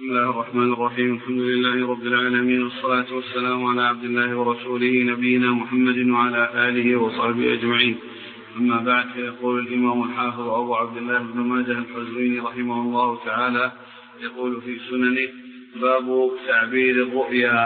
بسم الله الرحمن الرحيم. الحمد لله رب العالمين، والصلاة والسلام على عبد الله ورسوله نبينا محمد وعلى آله وصحبه أجمعين. أما بعد، فيقول الإمام الحافظ أبو عبد الله بن ماجه القزويني رحمه الله تعالى يقول في سننه: باب تعبير الرؤيا.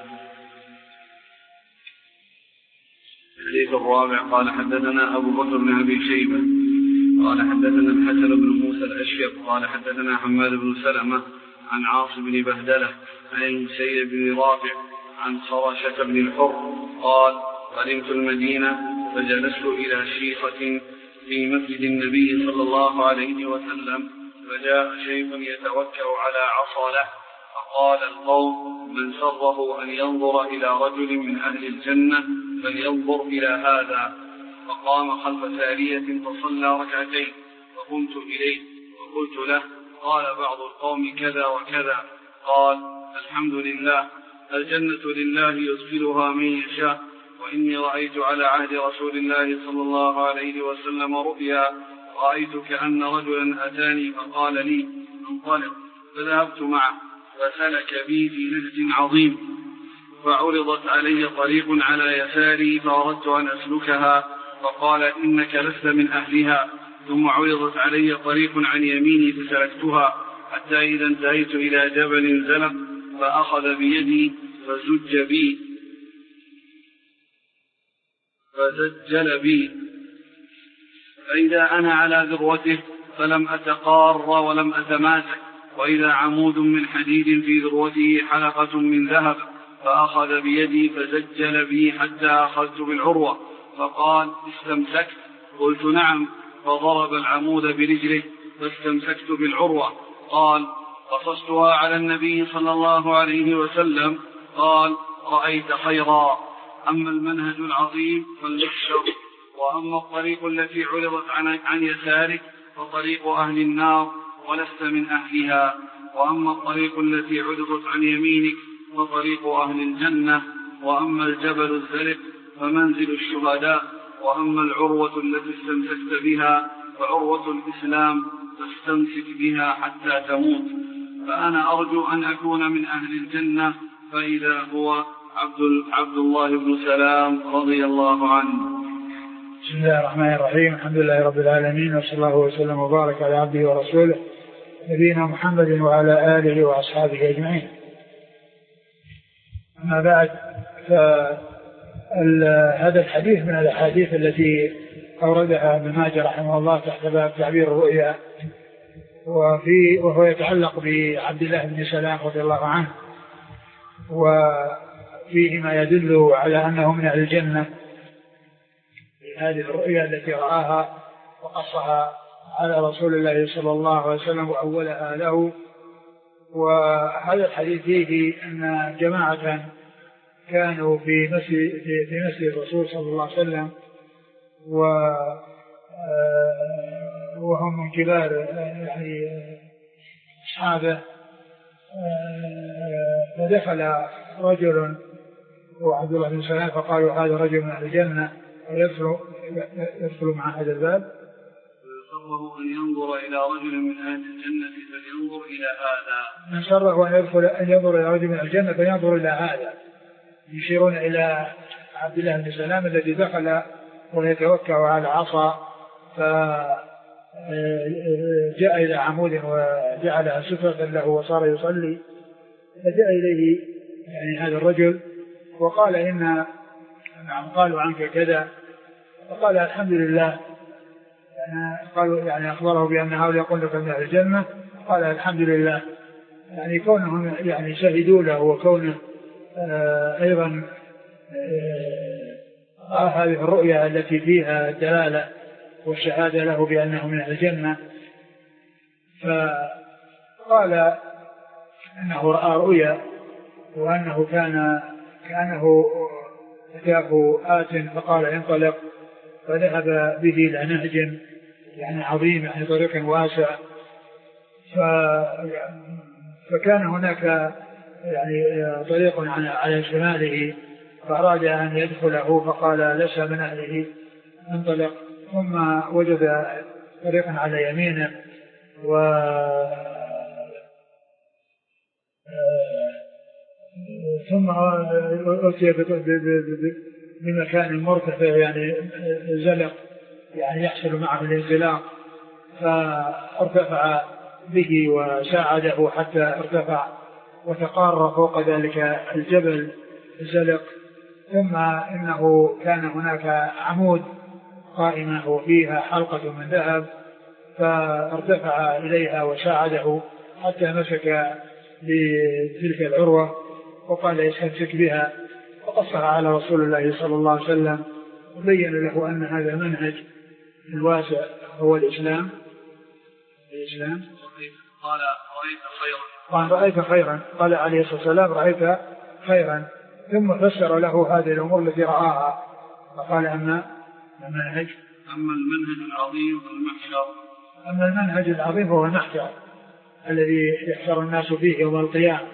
الحديث الرابع: قال حدثنا أبو بكر بن أبي شيبة قال حدثنا الحسن بن موسى الأشيب قال حدثنا حماد بن سلمة عن عاصم بن بهدلة عن المسيب بن رافع عن خرشة بن الحر قال: قدمت المدينة فجلست إلى شيخة في مسجد النبي صلى الله عليه وسلم، فجاء شيخ يتوكأ على عصا له، فقال القوم: من سره أن ينظر إلى رجل من أهل الجنة فلينظر إلى هذا. فقام خلف سارية فصلى ركعتين، فقمت إليه وقلت له: قال بعض القوم كذا وكذا. قال: الحمد لله، الجنة لله يدخلها من يشاء، وإني رأيت على عهد رسول الله صلى الله عليه وسلم رؤيا، رأيت كأن رجلا أتاني فقال لي: انطلق، فذهبت معه فسلك بي في نهج عظيم، فعرضت علي طريق على يساري فأردت أن أسلكها، فقال: إنك لست من أهلها. ثم عرضت علي طريق عن يميني فسلكتها، حتى إذا انتهيت إلى جبل زلق فأخذ بيدي فزجل بي، فإذا أنا على ذروته فلم أتقار ولم أتماسك، وإذا عمود من حديد في ذروته حلقة من ذهب، فأخذ بيدي فزجل بي حتى أخذت بالعروة، فقال: استمسكت؟ قلت: نعم. فضرب العمود برجله فاستمسكت بالعروة. قال: قصصتها على النبي صلى الله عليه وسلم. قال: رأيت خيرا. أما المنهج العظيم فالمحشر، وأما الطريق التي عرضت عن يسارك فطريق أهل النار ولست من أهلها، وأما الطريق التي عرضت عن يمينك فطريق أهل الجنة، وأما الجبل الزلق فمنزل الشهداء، وأما العروة التي استمسكت بها فعروة الإسلام، فاستمسك بها حتى تموت. فأنا أرجو أن أكون من أهل الجنة، فإذا هو عبد الله بن سلام رضي الله عنه. بسم الله الرحمن الرحيم. الحمد لله رب العالمين، وصلى الله وسلم وبارك على عبده ورسوله نبينا محمد وعلى آله وأصحابه أجمعين. أما بعد، هذا الحديث من الأحاديث التي أوردها ابن ماجه رحمه الله تحت باب تعبير الرؤيا، وهو يتعلق بعبد الله بن سلام رضي الله عنه، وفيه ما يدل على أنه من أهل الجنة. هذه الرؤيا التي رآها وقصها على رسول الله صلى الله عليه وسلم وأولها له. وهذا الحديث فيه أن جماعة كانوا في مسجد الرسول صلى الله عليه وسلم، وهم من كبار يعني أصحابه، فدخل رجل وعبد الله بن سلام فقالوا: هذا رجل من أهل الجنة يدخل مع هذا الباب. سره أن ينظر إلى رجل من أهل الجنة فلينظر إلى هذا. من سره أن ينظر إلى رجل من الجنة فلينظر إلى هذا، يشيرون إلى عبد الله بن سلام الذي دخل ويتوكأ على عصا، فجاء إلى عمود وجعلها سترة له وصار يصلي، فجاء إليه يعني هذا الرجل وقال: قالوا عنك كذا، فقال: الحمد لله. قالوا يعني أخبره بأن هؤلاء يقول لك من أهل الجنة، قال: الحمد لله، يعني كونهم يعني شهدوا له، وكونه أيضا هذه الرؤيا التي فيها الدلالة والشهادة له بأنه من أهل الجنة. فقال أنه رأى رؤيا، وأنه كأنه أتاه آت فقال: انطلق، فذهب به إلى نهج يعني عظيم، يعني طريق واسع، فكان هناك يعني طريق على شماله، فأراد أن يدخله فقال: ليس من أهله، انطلق. ثم وجد طريقا على يمينه ثم أتي بمكان مرتفع يعني زلق يعني يحصل معه الانزلاق، فارتفع به وساعده حتى ارتفع وتقار فوق ذلك الجبل الزلق. ثم إنه كان هناك عمود قائمة وفيها حلقة من ذهب، فارتفع إليها وساعده حتى مسك بتلك العروة وقال يستمسك بها، وقصها على رسول الله صلى الله عليه وسلم وبين له أن هذا منهج الواسع هو الإسلام. قال رأيت خيرا، قال عليه الصلاة والسلام رأيت خيرا، ثم فسر له هذه الأمور التي رآها فقال أما المنهج العظيم المحشر. أما المنهج العظيم هو المحشر الذي يحشر الناس فيه يوم القيامة.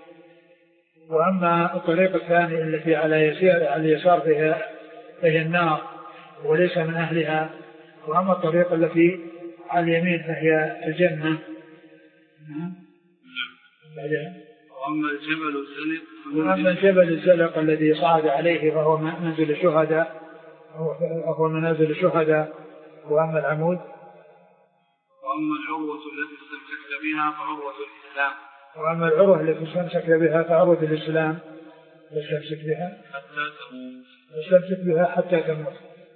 وأما الطريق الثاني التي على اليسار فهي النار وليس من أهلها، وأما الطريق التي على اليمين فهي الجنة. وأما الجبل الزلق الذي صعد عليه فهو منزل الشهداء، وهو منازل الشهداء. وأما العمود وأما العروة التي استمسكت بها فعروة الإسلام. وأما العروة التي استمسك بها فعروة الإسلام، استمسك بها حتى تموت.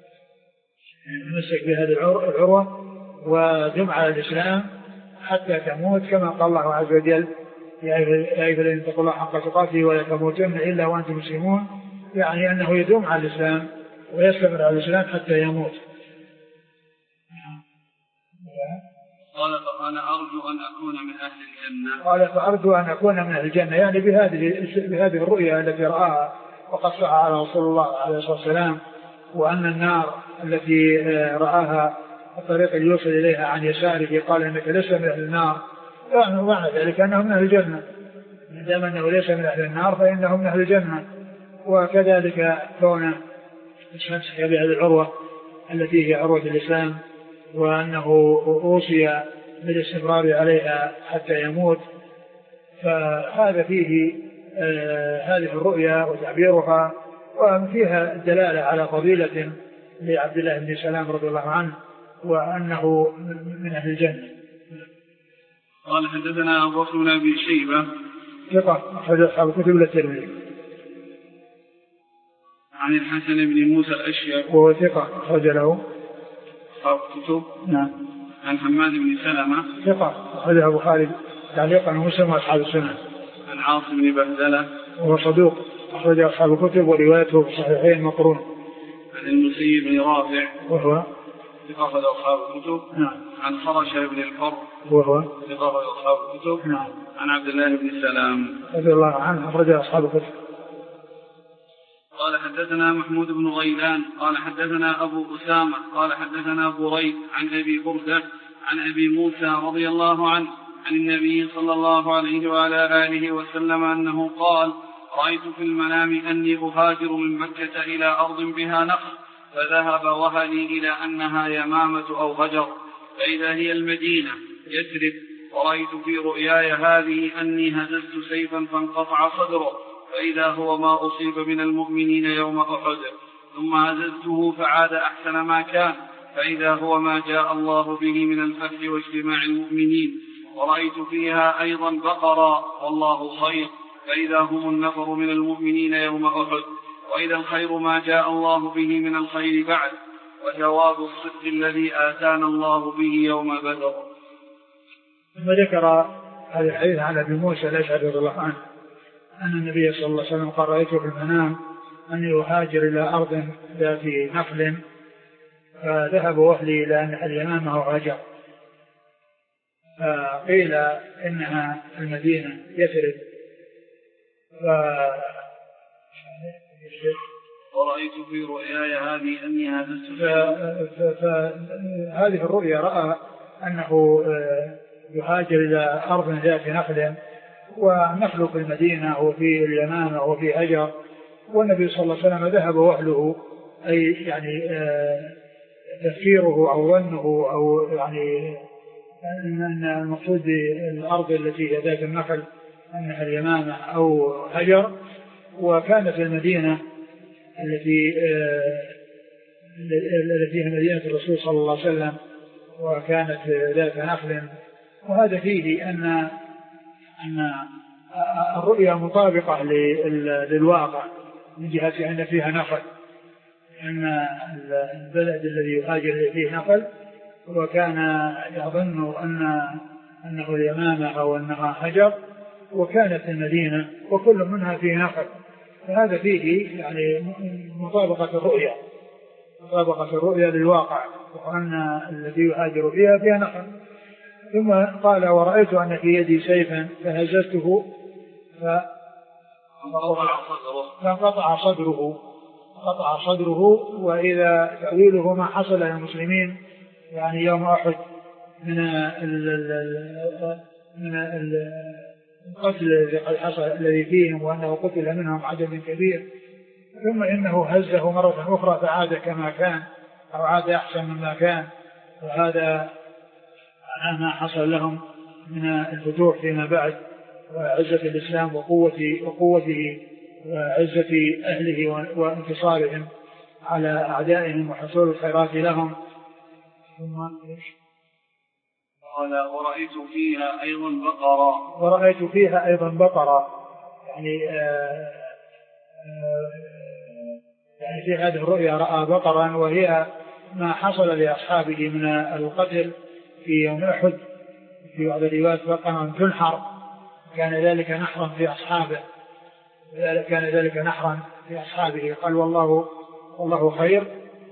نمسك بهذه العروة ودم على الإسلام حتى تموت، كما قال الله عز وجل يا أيها الذين اتقوا الله حق تقاته ولا تموتن إلا وأنتم مسلمون، يعني أنه يدوم على الإسلام ويستمر على الإسلام حتى يموت. قال فأنا أرجو أن أكون من أهل الجنة. قال فأرجو أن أكون من أهل الجنة، يعني بهذه الرؤيا التي رآها وقصها على رسول الله عليه الصلاة والسلام، وأن النار التي رآها الطريق اللي يوصل إليها عن يساره قال إنك ليس من أهل النار، يعني معنى ذلك أنه من أهل الجنة، ما دام أنه ليس من أهل النار فإنه من أهل الجنة. وكذلك كونه استمسك بهذه العروة التي هي عروة الإسلام، وأنه أوصي بالاستمرار عليها حتى يموت، فهذا فيه هذه الرؤيا وتعبيرها، وفيها الدلالة على فضيلة لعبد الله بن سلام رضي الله عنه وأنه من أهل الجنة. قال حدثنا أبو بكر بن أبي شيبة ثقة أخرج أصحاب الكتب الترمذي. عن الحسن بن موسى الأشيب وهو ثقة أخرج له أصحاب الكتب. نعم. عن حماد بن سلمة ثقة أخرجه البخاري تعليقا ومسلم وأصحاب السنن. عن عاصم بن بهدلة وهو صدوق أخرج أصحاب الكتب وروايته في الصحيحين مقرون. عن المسيب بن رافع وهو ثقة أخرج أصحاب الكتب. نعم. عن خرشة بن الحر وهو ثقة أخرج أصحاب الكتب. نعم. عن عبد الله بن سلام رضي الله عنه أخرج أصحاب الكتب. قال حدثنا محمود بن غيلان قال حدثنا أبو أسامة قال حدثنا بريد عن أبي بردة عن أبي موسى رضي الله عنه عن النبي صلى الله عليه وعلى آله وسلم أنه قال رأيت في المنام أني أهاجر من مكة إلى أرض بها نخل، فذهب وهلي إلى أنها يمامة أو هجر، فإذا هي المدينة يثرب. ورأيت في رؤياي هذه أني هززت سيفا فانقطع صدره، فإذا هو ما أصيب من المؤمنين يوم أحد، ثم هززته فعاد أحسن ما كان، فإذا هو ما جاء الله به من الفتح واجتماع المؤمنين. ورأيت فيها أيضا بقرا والله خير، فإذا هم النفر من المؤمنين يوم أحد، وإذا الخير ما جاء الله به من الخير بعد، وجواب الصدق الذي آتانا الله به يوم بدر. ثم ذكر هذا الحديث عن أبي موسى الأشعري رضي الله عنه أن النبي صلى الله عليه وسلم قال رأيته في المنام أني أهاجر إلى أرض ذات نخل، فذهب وأهلي إلى أن اليمامة وهجر، فقيل إنها المدينة يثرب. ورأيت في رؤياي هذه أني هززت فهذه الرؤيا رأى أنه يهاجر إلى أرض ذات نخل، ونخل في المدينة وفي اليمامة وفي هجر، والنبي صلى الله عليه وسلم ذهب وأهله، أي يعني تفكيره أو ظنه أو يعني أن المقصود بالأرض التي هي ذات النخل أنها اليمامة أو هجر، وكانت المدينة التي هي مدينة الرسول صلى الله عليه وسلم، وكانت ذات نخل. وهذا فيه أن الرؤيا مطابقة للواقع من جهة أن فيها نخل، أن البلد الذي يهاجر فيه نخل، وكان يظن أنه اليمامة أو أنها حجر، وكانت المدينة وكل منها فيه نخل. فهذا فيه يعني مطابقة الرؤيا للواقع، وأن الذي يهاجر فيها نخل. ثم قال: ورأيت أن في يدي سيفا فهززته فانقطع صدره. وإذا تأويله ما حصل للمسلمين يعني يوم أحد من القتل الذي فيهم، وأنه قتل منهم عدد كبير، ثم إنه هزه مرة أخرى فعاد كما كان أو عاد أحسن مما كان. وهذا ما حصل لهم من الفتوح فيما بعد، وعزة الإسلام وقوته وعزة أهله وانتصارهم على أعدائهم وحصول الخيرات لهم. ثم قال: ورأيت فيها أيضا بقرة يعني في هذه الرؤيا رأى بقرا، وهي ما حصل لأصحابه من القتل في يوم أحد. في بعض الروايات بقرا تنحر، كان ذلك نحرا في أصحابه. قال: والله خير.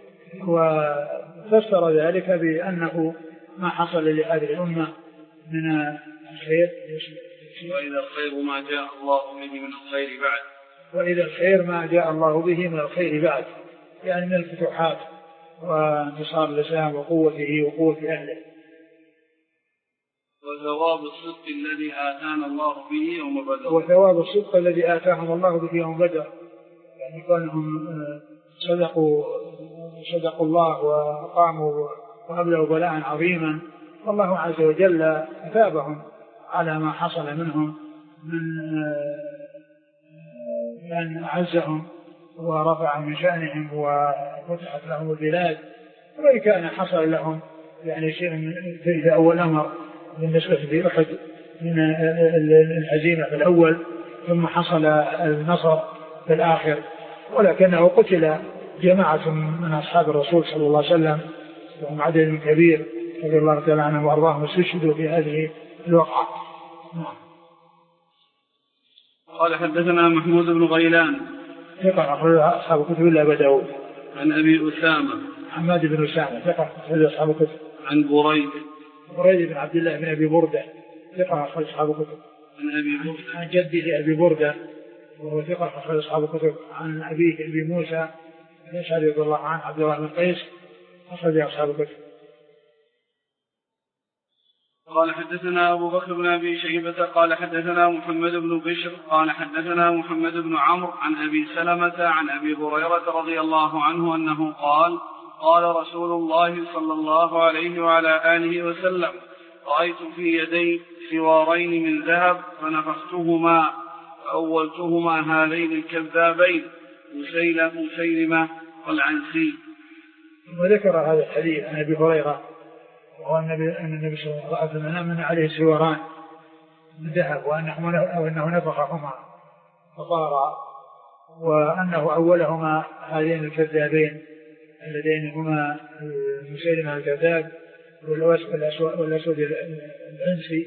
وفسر ذلك بأنه ما حصل لهذه الأمة من الخير. وإذا الخير ما جاء الله به من الخير بعد، يعني من الفتوحات وانتصار الإسلام وقوته وقوة أهله. وثواب الصدق الذي آتاهم الله به يوم بدر، يعني كونهم صدقوا الله وقاموا وأبلغوا بلاء عظيما، والله عز وجل أثابهم على ما حصل منهم من أعزهم ورفع من شأنهم وفتحت لهم البلاد. وإن كان حصل لهم يعني شيء في أول أمر بالنسبة في أحد من الهزيمة في الأول، ثم حصل النصر في الآخر، ولكنه قتل جماعة من أصحاب الرسول صلى الله عليه وسلم وهم عدد كبير رضي الله تعالى عنهم وأرضاهم، استشهدوا في هذه الوقعة. قال: حدثنا محمود بن غيلان ثقة أخرج أصحاب الكتب إلا أبا داود. عن أبي أسامة حماد بن أسامة ثقة أخرج أصحاب الكتب. عن بريد بن عبد الله بن أبي بردة ثقة أخرج أصحاب الكتب. عن جده أبي بردة وهو ثقة أخرج أصحاب الكتب. عن أبيه أبي موسى الأشعري رضي الله عنه عبد الله بن قيس أخرج أصحاب الكتب. قال: حدثنا أبو بكر بن أبي شيبة قال: حدثنا محمد بن بشر قال: حدثنا محمد بن عمرو عن أبي سلمة عن أبي هريرة رضي الله عنه أنه قال: قال رسول الله صلى الله عليه وعلى آله وسلم: رأيت في يدي سوارين من ذهب فنفختهما فأولتهما هذين الكذابين مسيلمة والعنسي. وذكر هذا الحديث عن أبي هريرة وهو أن النبي صلى الله عليه وسلم من عليه سواران من ذهب وأنه نفخهما فطارا، وأنه أولهما هذين الكذابين اللذين هما مسيلمة الكذاب والأسود العنسي.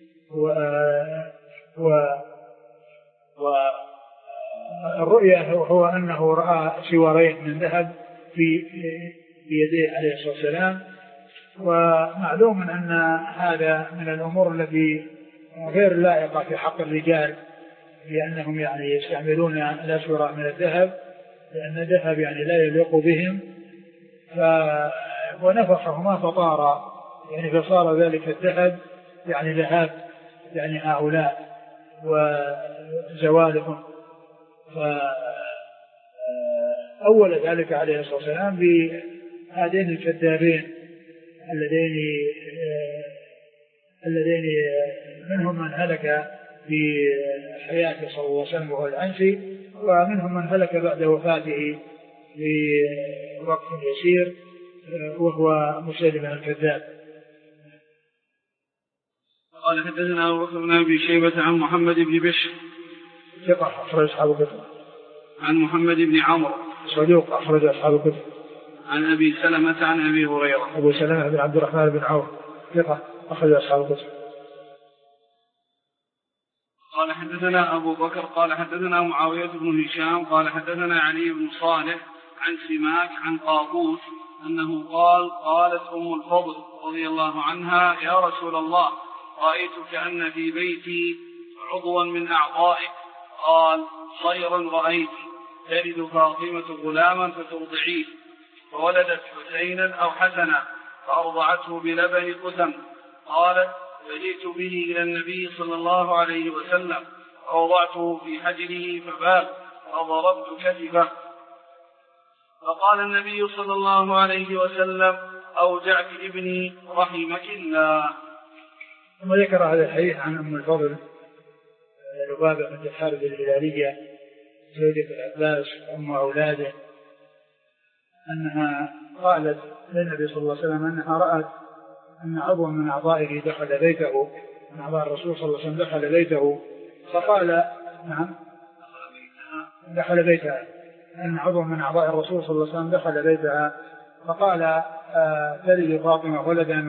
والرؤيا هو أنه رأى سوارين من ذهب في يديه عليه الصلاة والسلام. ومعلوم أن هذا من الأمور التي غير لائقة في حق الرجال، لأنهم يعني يستعملون الأسورة من الذهب، لأن الذهب يعني لا يليق بهم. ونفخهما فطارا، يعني فصار ذلك الذهب يعني ذهاب يعني هؤلاء وزوالهم. فأول ذلك عليه الصلاة والسلام بهذين الكذابين اللذين منهم من هلك في حياته صلى الله عليه وسلم وهو العنسي، ومنهم من هلك بعد وفاته بوقت يسير وهو مسيلمة الكذاب. قال حدثنا أبو بكر بن أبي شيبة عن محمد بن بشر ثقة أخرج أصحاب الكتب. عن محمد بن عمرو صدوق أخرج أصحاب الكتب. عن أبي سلمة عن أبي هريرة. أبو سلمة بن عبد الرحمن بن عوف ثقة أخرج أصحاب الكتب. قال حدثنا أبو بكر قال حدثنا معاوية بن هشام قال حدثنا علي بن صالح عن سماك عن قابوس أنه قال قالت أم الفضل رضي الله عنها يا رسول الله رأيت كأن في بيتي عضوا من أعضائك. قال خيرا رأيت تلد فاطمة غلاما فترضعيه فولدت حسينا أو حسنا فأرضعته بلبن قسم. قالت فجئت به إلى النبي صلى الله عليه وسلم فوضعته في حجره فبال فضربت كتفه فقال النبي صلى الله عليه وسلم أوجعت ابني رحمك الله. ثم ذكر هذا الحديث عن أم الفضل لبابة بنت الحارث الهلالية زوجة العباس أم أولاده أنها قالت للنبي صلى الله عليه وسلم أنها رأت أن عضوا من أعضائه دخل بيته من أعضاء الرسول صلى الله عليه وسلم دخل بيته فقال نعم دخل بيتها أن عضوا من أعضاء الرسول صلى الله عليه وسلم دخل بيتها فقال تلد فاطمة ولدا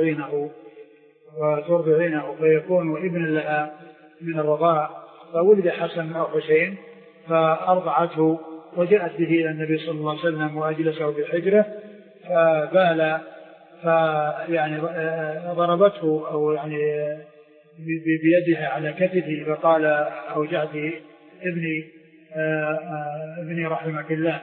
وترضعينه فيكون ابن لها من الرضاع فولد حسن أو حسين فأرضعته وجاءت به إلى النبي صلى الله عليه وسلم وأجلسه في حجره فبال فيعني ضربته أو يعني بيدها على كتفه فقال أوجعت ابني رحمك الله.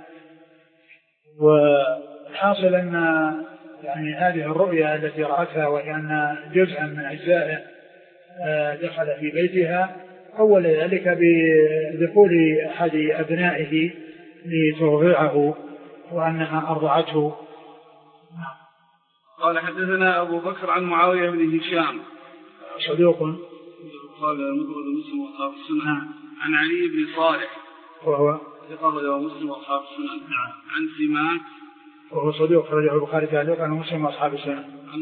وحاصل أن يعني هذه الرؤيا التي رأتها وهي أن جزءا من أجزائه دخل في بيتها أول ذلك بدخول أحد أبنائه لترضعه وأنها أرضعته. قال حدثنا أبو بكر عن معاوية بن هشام صدوق قال مفرد مسلم وأصحاب السنن عن علي بن صالح وهو ثقة مسلم وأصحاب السنن عن سماك وهو صدوق خرجه البخاري تعليقا عن مسلم وأصحاب السنن عن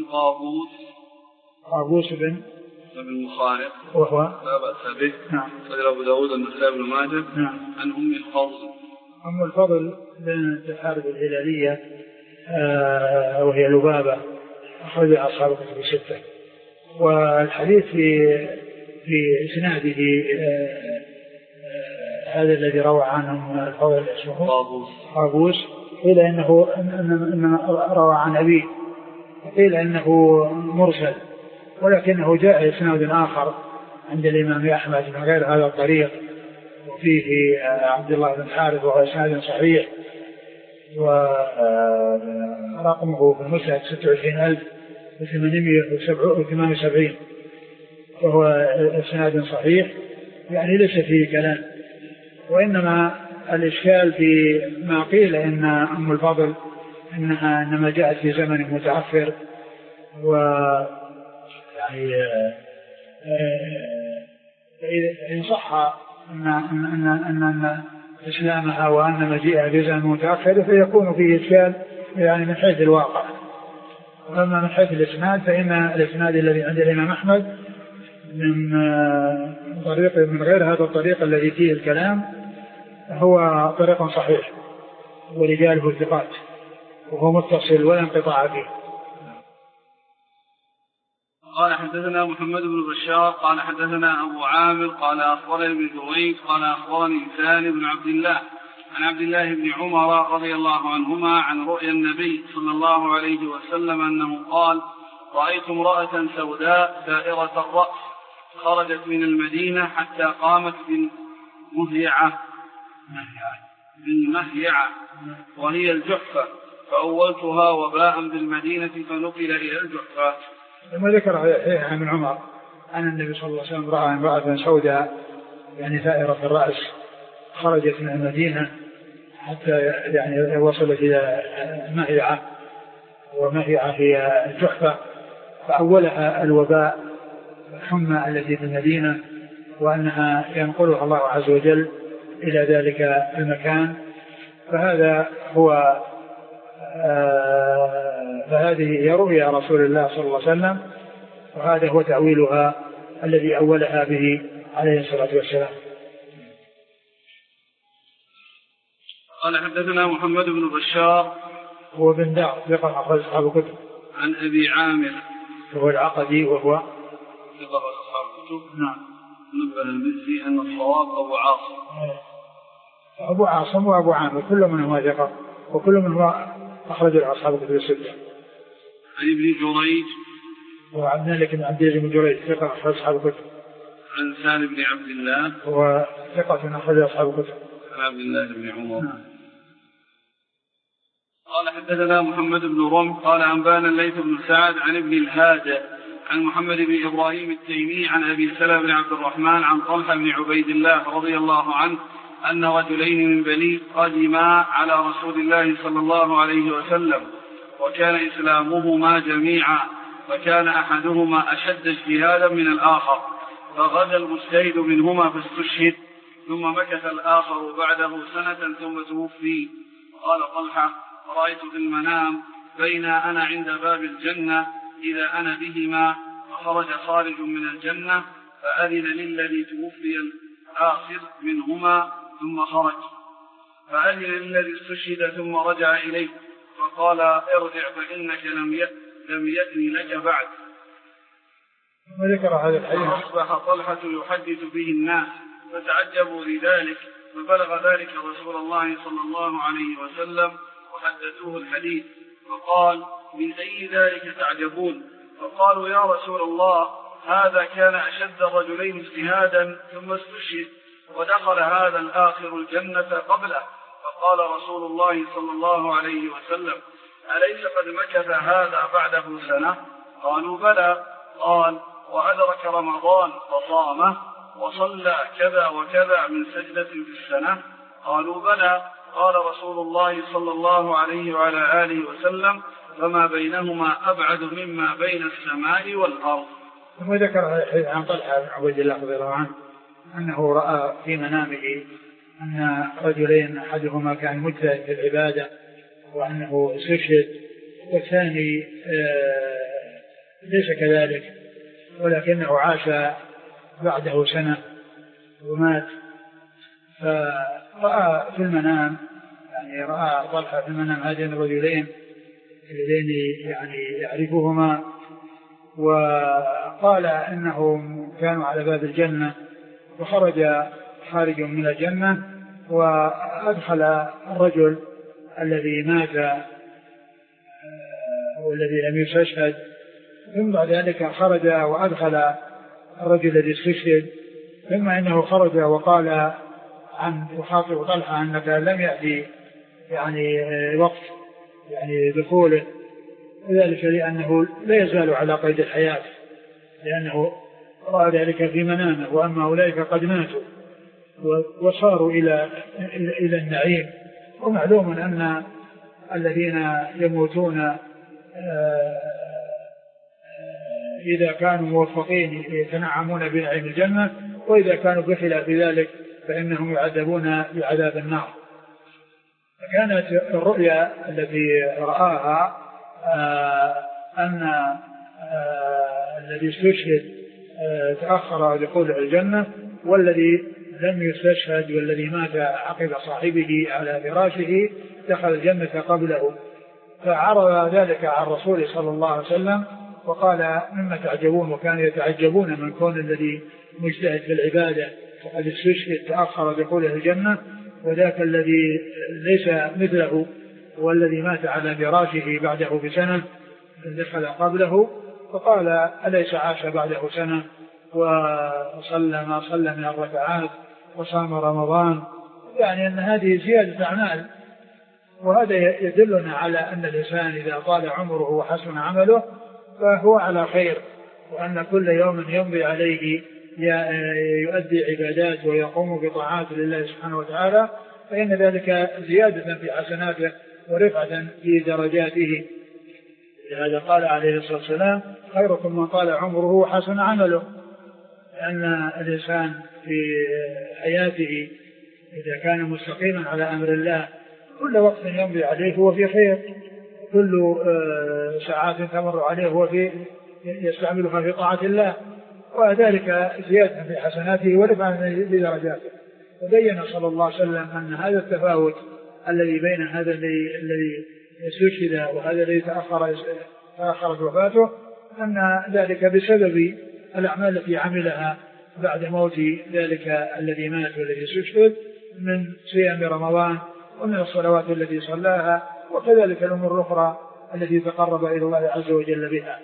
قابوس بن مخارق وهو لا بأس به نعم صدر أبو داود النسائي بن ماجه نعم عن أم الفضل بنت الحارث الهلالية وهي لبابة أخرج أصحاب الكتب الستة. والحديث في إسناده هذا الذي روى عنه الفضل اسمه قابوس قيل إنه روى عن أبيه وقيل إنه مرسل ولكنه جاء إسناد آخر عند الإمام أحمد من غير هذا الطريق وفيه عبد الله بن حارث وهو إسناد صحيح ورقمه في المسند 26878 وهو إسناد صحيح يعني ليس فيه كلام. وإنما الإشكال في ما قيل إن أم الفضل إنما جاءت في زمن متأخر يعني إن صح أن إسلامها وأن مجيئها في زمن متأخر فيكون فيه إشكال يعني من حيث الواقع. وأما من حيث الإسناد فإن الإسناد الذي عند الإمام أحمد من طريق من غير هذا الطريق الذي فيه الكلام هو طريق صحيح ورجاله الثقات وهو متصل ولا انقطاع فيه. قال حدثنا محمد بن بشار قال حدثنا أبو عامر قال أخبرني ابن جريج قال أخبرني إنسان بن عبد الله عن عبد الله بن عمر رضي الله عنهما عن رؤيا النبي صلى الله عليه وسلم أنه قال رأيت امرأة سوداء دائرة الرأس خرجت من المدينة حتى قامت بالمهيعة وهي الجحفة فأولتها وباء بالمدينة فنقل إلى الجحفة. ثم ذكر عن ابن عمر أن النبي صلى الله عليه وسلم رأى امرأة سوداء يعني ثائرة الرأس خرجت من المدينة حتى يعني وصلت إلى مهيعة ومهيعة هي الجحفة فأولها الوباء الحمى التي في المدينة وأنها ينقلها الله عز وجل إلى ذلك المكان. فهذا هو فهذه هي رؤيا رسول الله صلى الله عليه وسلم، وهذا هو تأويلها الذي أولها به عليه الصلاة والسلام. قال حدثنا محمد بن بشار هو بن دار ثقة أخرج أصحاب الكتب. عن أبي عامر وهو العقدي وهو ثقة أصحاب الكتب. نعم. نبه المزي أن الصواب أبو عاصم. أبو عاصم وأبو عامر كل منهما ثقة، وكل منهما أخرج أصحاب الكتب الستة. عن ابن جريج وعن مالك بن عبد الله بن جريج ثقة أخرج أصحاب الكتب. عن سالم بن عبد الله هو ثقة أخرج أصحاب الكتب. عن عبد الله بن عمر. قال حدثنا محمد بن رمح قال أنبانا الليث بن سعد عن ابن الهادى عن محمد بن إبراهيم التيمي عن أبي سلمة بن عبد الرحمن عن طلحة بن عبيد الله رضي الله عنه أن رجلين من بني قدما على رسول الله صلى الله عليه وسلم وكان إسلامهما جميعا، فكان أحدهما أشد اجتهادا من الآخر، فغدا المجتهد منهما فاستشهد، ثم مكث الآخر بعده سنة ثم توفي. قال طلحة: رأيت في المنام بين أنا عند باب الجنة إذا أنا بهما، فخرج خارج من الجنة فأذن للذي توفي الآخر منهما ثم خرج، فأذن للذي استشهد ثم رجع إليه فقال: ارجع فإنك لم يأذن لك بعد. وذكر هذا الحديث. أصبح طلحة يحدث به الناس فتعجبوا لذلك، فبلغ ذلك رسول الله صلى الله عليه وسلم وحدثوه الحديث، فقال: من أي ذلك تعجبون؟ فقالوا: يا رسول الله، هذا كان أشد الرجلين اجتهادا ثم استشهد، ودخل هذا الآخر الجنة قبله. فقال رسول الله صلى الله عليه وسلم: أليس قد مكث هذا بعده سنة؟ قالوا: بلى. قال: وأدرك رمضان فصامه وصلى كذا وكذا من سجدة في السنة؟ قالوا: بلى. قال رسول الله صلى الله عليه وعلى آله وسلم: فما بينهما أبعد مما بين السماء والأرض. ثم ذكر عن طلحة بن عبيد الله رضي الله عنه أنه رأى في منامه أن رجلين أحدهما كان مجتهد في العبادة وأنه استشهد، والثاني ليس كذلك ولكنه عاش بعده سنة ومات. فرأى في المنام، يعني رأى طلحة في المنام هذين الرجلين اللذين يعني يعرفهما، وقال إنهم كانوا على باب الجنة، وخرج خارج من الجنة وأدخل الرجل الذي مات والذي لم يستشهد، ثم بعد ذلك خرج وأدخل الرجل الذي استشهد، ثم إنه خرج وقال عن يخاطب طلحة أنك لم يأتي يعني وقت يعني دخوله، وذلك لأنه لا يزال على قيد الحياة، لأنه رأى ذلك في منامه، وأما أولئك قد ماتوا وصاروا إلى النعيم. ومعلوم أن الذين يموتون إذا كانوا موفقين يتنعمون بنعيم الجنة، وإذا كانوا بخلاف ذلك فإنهم يعذبون بعذاب النار. فكانت الرؤيا التي رآها أن الذي استشهد تأخر دخوله الجنة، والذي لم يستشهد والذي مات عقب صاحبه على فراشه دخل الجنة قبله. فعرض ذلك عن الرسول صلى الله عليه وسلم وقال: مما تعجبون؟ وكانوا يتعجبون من كون الذي مجتهد في العبادة وقد استشهد تأخر دخوله الجنة، وذاك الذي ليس مثله والذي مات على فراشه بعده بسنة دخل قبله. فقال: أليس عاش بعده سنة وصلى ما صلى من الركعات وصام رمضان؟ يعني أن هذه زيادة أعمال، وهذا يدلنا على أن الإنسان إذا طال عمره وحسن عمله فهو على خير، وأن كل يوم يمضي عليه يؤدي عبادات ويقوم بطاعات لله سبحانه وتعالى، فإن ذلك زيادة في حسناته ورفعة في درجاته. لهذا قال عليه الصلاة والسلام: خيركم من طال عمره وحسن عمله. لأن الإنسان في حياته إذا كان مستقيما على أمر الله كل وقت يمضي عليه هو في خير، كل ساعات تمر عليه هو في يستعملها في طاعة الله، وذلك زيادة في حسناته ورفعا بدرجاته. وبين صلى الله عليه وسلم أن هذا التفاوت الذي بين هذا الذي استشهد وهذا الذي تأخرت وفاته أن ذلك بسبب الأعمال التي عملها بعد موت ذلك الذي مات والذي استشهد من صيام رمضان ومن الصلوات التي صلاها، وكذلك الأمور الأخرى التي تقرب إلى الله عز وجل بها.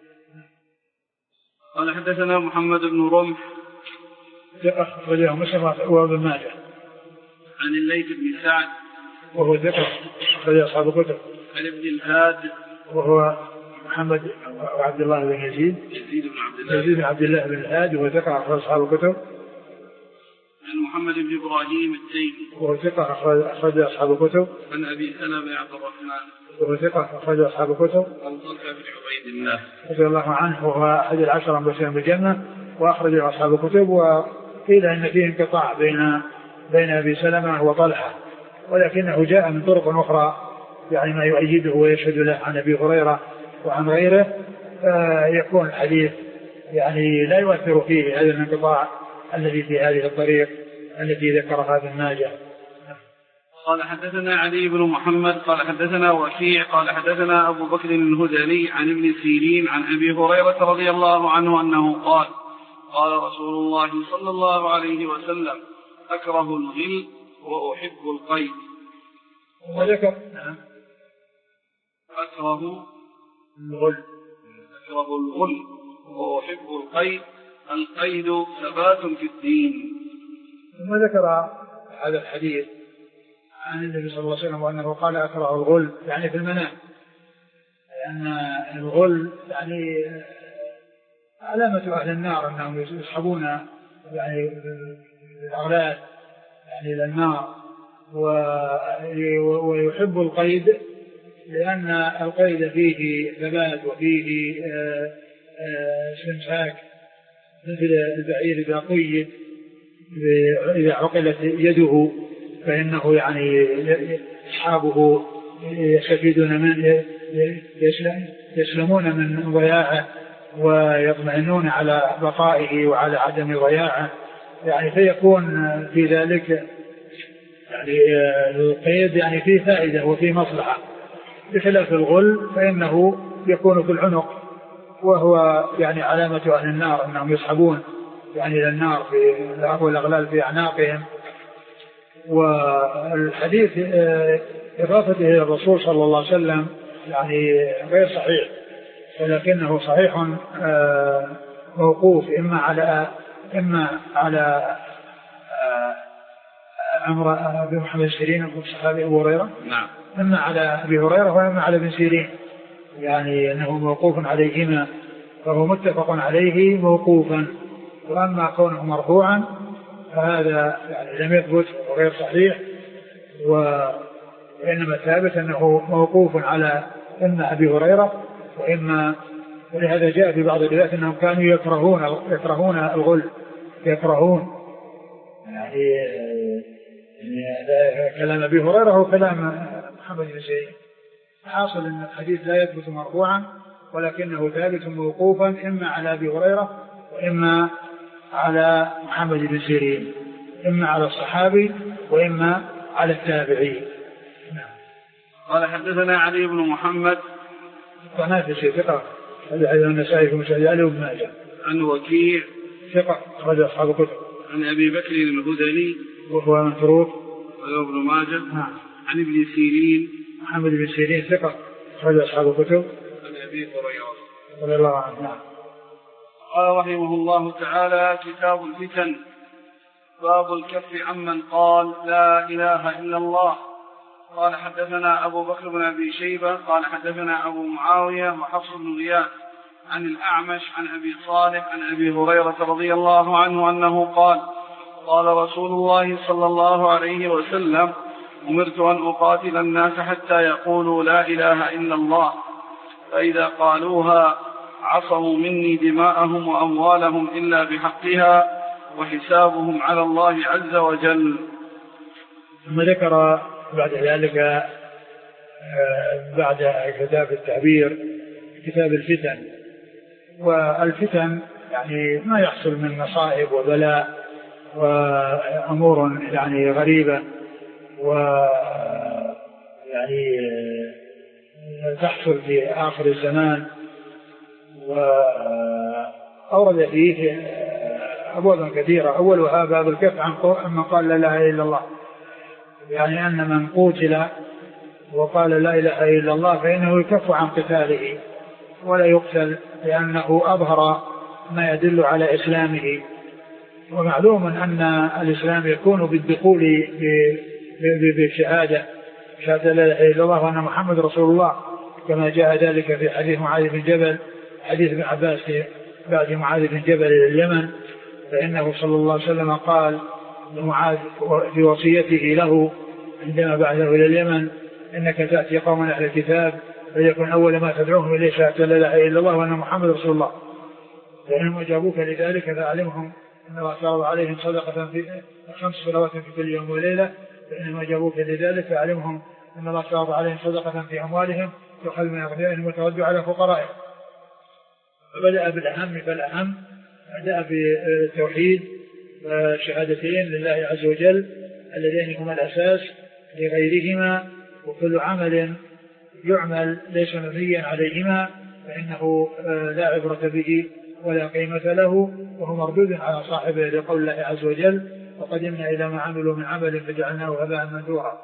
قال حدثنا محمد بن رمح ثقة أخرجه مسلم وابن ماجه. عن الليث بن سعد وهو ثقة أخرجه أصحاب الكتب. عن ابن الهاد وهو محمد وعبد الله بن يزيد بن عبد الله بن الهاد وهو ثقة أخرج أصحاب الكتب. عن محمد بن إبراهيم التيمي وهو ثقة أخرج أصحاب الكتب. عن أبي سلمة بن عبد الرحمن وهو ثقة أخرج أصحاب الكتب. عن طلحة بن عبيد الله رضي الله عنه وهو أحد العشرة المبشرين بالجنة وأخرج أصحاب الكتب. وقيل أن فيه انقطاع بين أبي سلمة وطلحة، ولكنه جاء من طرق أخرى يعني ما يؤيده ويشهد له عن أبي هريرة وعن غيره، يكون الحديث يعني لا يؤثر فيه هذا الانقطاع الذي في هذه الطريق التي ذكرها ابن ماجه. قال حدثنا علي بن محمد قال حدثنا وكيع قال حدثنا أبو بكر الهذلي عن ابن سيرين عن أبي هريرة رضي الله عنه أنه قال قال رسول الله صلى الله عليه وسلم أكره الغل وأحب القيد. وذكر أكره الغل وأحب القيد. القيد ثبات في الدين. ثم ذكر هذا الحديث عن النبي صلى الله عليه وسلم وأنه قال أكره الغل يعني في المنام، لأن الغل يعني علامة أهل النار أنهم يسحبون يعني بالأغلال يعني إلى النار. ويحب القيد لأن القيد فيه ثبات وفيه استمساك، مثل البعير إذا قيد إذا عقلت يده فإنه يعني أصحابه يستفيدون منه يسلمون من ضياعه ويطمئنون على بقائه وعلى عدم ضياعه، يعني فيكون في ذلك يعني القيد يعني فيه فائدة وفيه مصلحة، بخلاف الغل فإنه يكون في العنق وهو يعني علامة أهل النار أنهم يصحبون يعني إلى النار والأغلال في أعناقهم. والحديث إضافته إلى الرسول صلى الله عليه وسلم يعني غير صحيح، ولكنه صحيح موقوف إما على عمر بن محمد سيرين الصحابي أبو هريرة، نعم، إما على أبي هريرة وإما على ابن سيرين، يعني أنه موقوف عليهما فهو متفق عليه موقوفا. وأما كونه مرفوعا فهذا يعني لم يثبت وغير صحيح، وإنما ثابت أنه موقوف على إما أبي هريرة وإما، ولهذا جاء في بعض الروايات أنهم كانوا يكرهون الغل، يكرهون يعني كلام أبي هريرة وكلام محمد بن سيرين. حاصل أن الحديث لا يثبت مرفوعا ولكنه ثابت موقوفا إما على أبي هريرة وإما على محمد بن سيرين، إما على الصحابي وإما على التابعي. قال حدثنا علي بن محمد طنافسي ثقة هذا حديث النسائي في مسند علي وابن ماجه. عن وكيع ثقة أخرج أصحاب الكتب. عن أبي بكر الهذلي وهو متروك وابن ماجه. نعم. عن ابن سيرين محمد بن سيرين ثقة أخرج أصحاب الكتب. عن أبي هريرة رضي الله عنه. نعم. قال رحمه الله تعالى: كتاب الفتن. باب الكف عمن قال لا إله إلا الله. قال حدثنا أبو بكر بن أبي شيبة قال حدثنا أبو معاوية وحفص بن غياث عن الأعمش عن أبي صالح عن أبي هريرة رضي الله عنه أنه قال: قال رسول الله صلى الله عليه وسلم: أمرت أن أقاتل الناس حتى يقولوا لا إله إلا الله، فإذا قالوها عصموا مني دماءهم وأموالهم إلا بحقها وحسابهم على الله عز وجل. ثم ذكر بعد ذلك بعد كتاب التعبير كتاب الفتن. والفتن يعني ما يحصل من مصائب وبلاء وأمور يعني غريبة ويعني تحصل في آخر الزمان. وأورد فيه أبوابا كثيرة، أولها باب الكف عن من قال لا إله إلا الله، يعني أن من قتل وقال لا إله إلا الله فإنه يكف عن قتاله ولا يقتل، لأنه أظهر ما يدل على إسلامه. ومعلوم أن الإسلام يكون بالدخول بشهادة لا إله إلا الله وأن محمد رسول الله، كما جاء ذلك في حديث معاذ بن جبل، حديث ابن عباس بعد معاذ بن جبل إلى اليمن، فإنه صلى الله عليه وسلم قال لمعاذ في وصيته له عندما بعثه إلى اليمن: إنك تأتي قوما أهل الكتاب فيكون أول ما تدعوهم إليه شهادة لا إله إلا الله وأن محمد رسول الله، فإنهم أجابوك لذلك فأعلمهم أن الله فرض عليهم صدقة في 5 صلوات في كل يوم وليلة، فإنهم أجابوك لذلك فأعلمهم أن الله فرض عليهم صدقة في أموالهم تؤخذ من أغنيائهم وترد على فقرائهم. فبدأ بالأهم فالأهم، بدأ بالتوحيد والشهادتين لله عز وجل اللذين هما الأساس لغيرهما، وكل عمل يعمل ليس مبنيا عليهما فإنه لا عبرة به ولا قيمة له، وهو مردود على صاحبه لقول الله عز وجل: وقدمنا إلى ما عملوا من عمل فجعلناه هباء منثورا.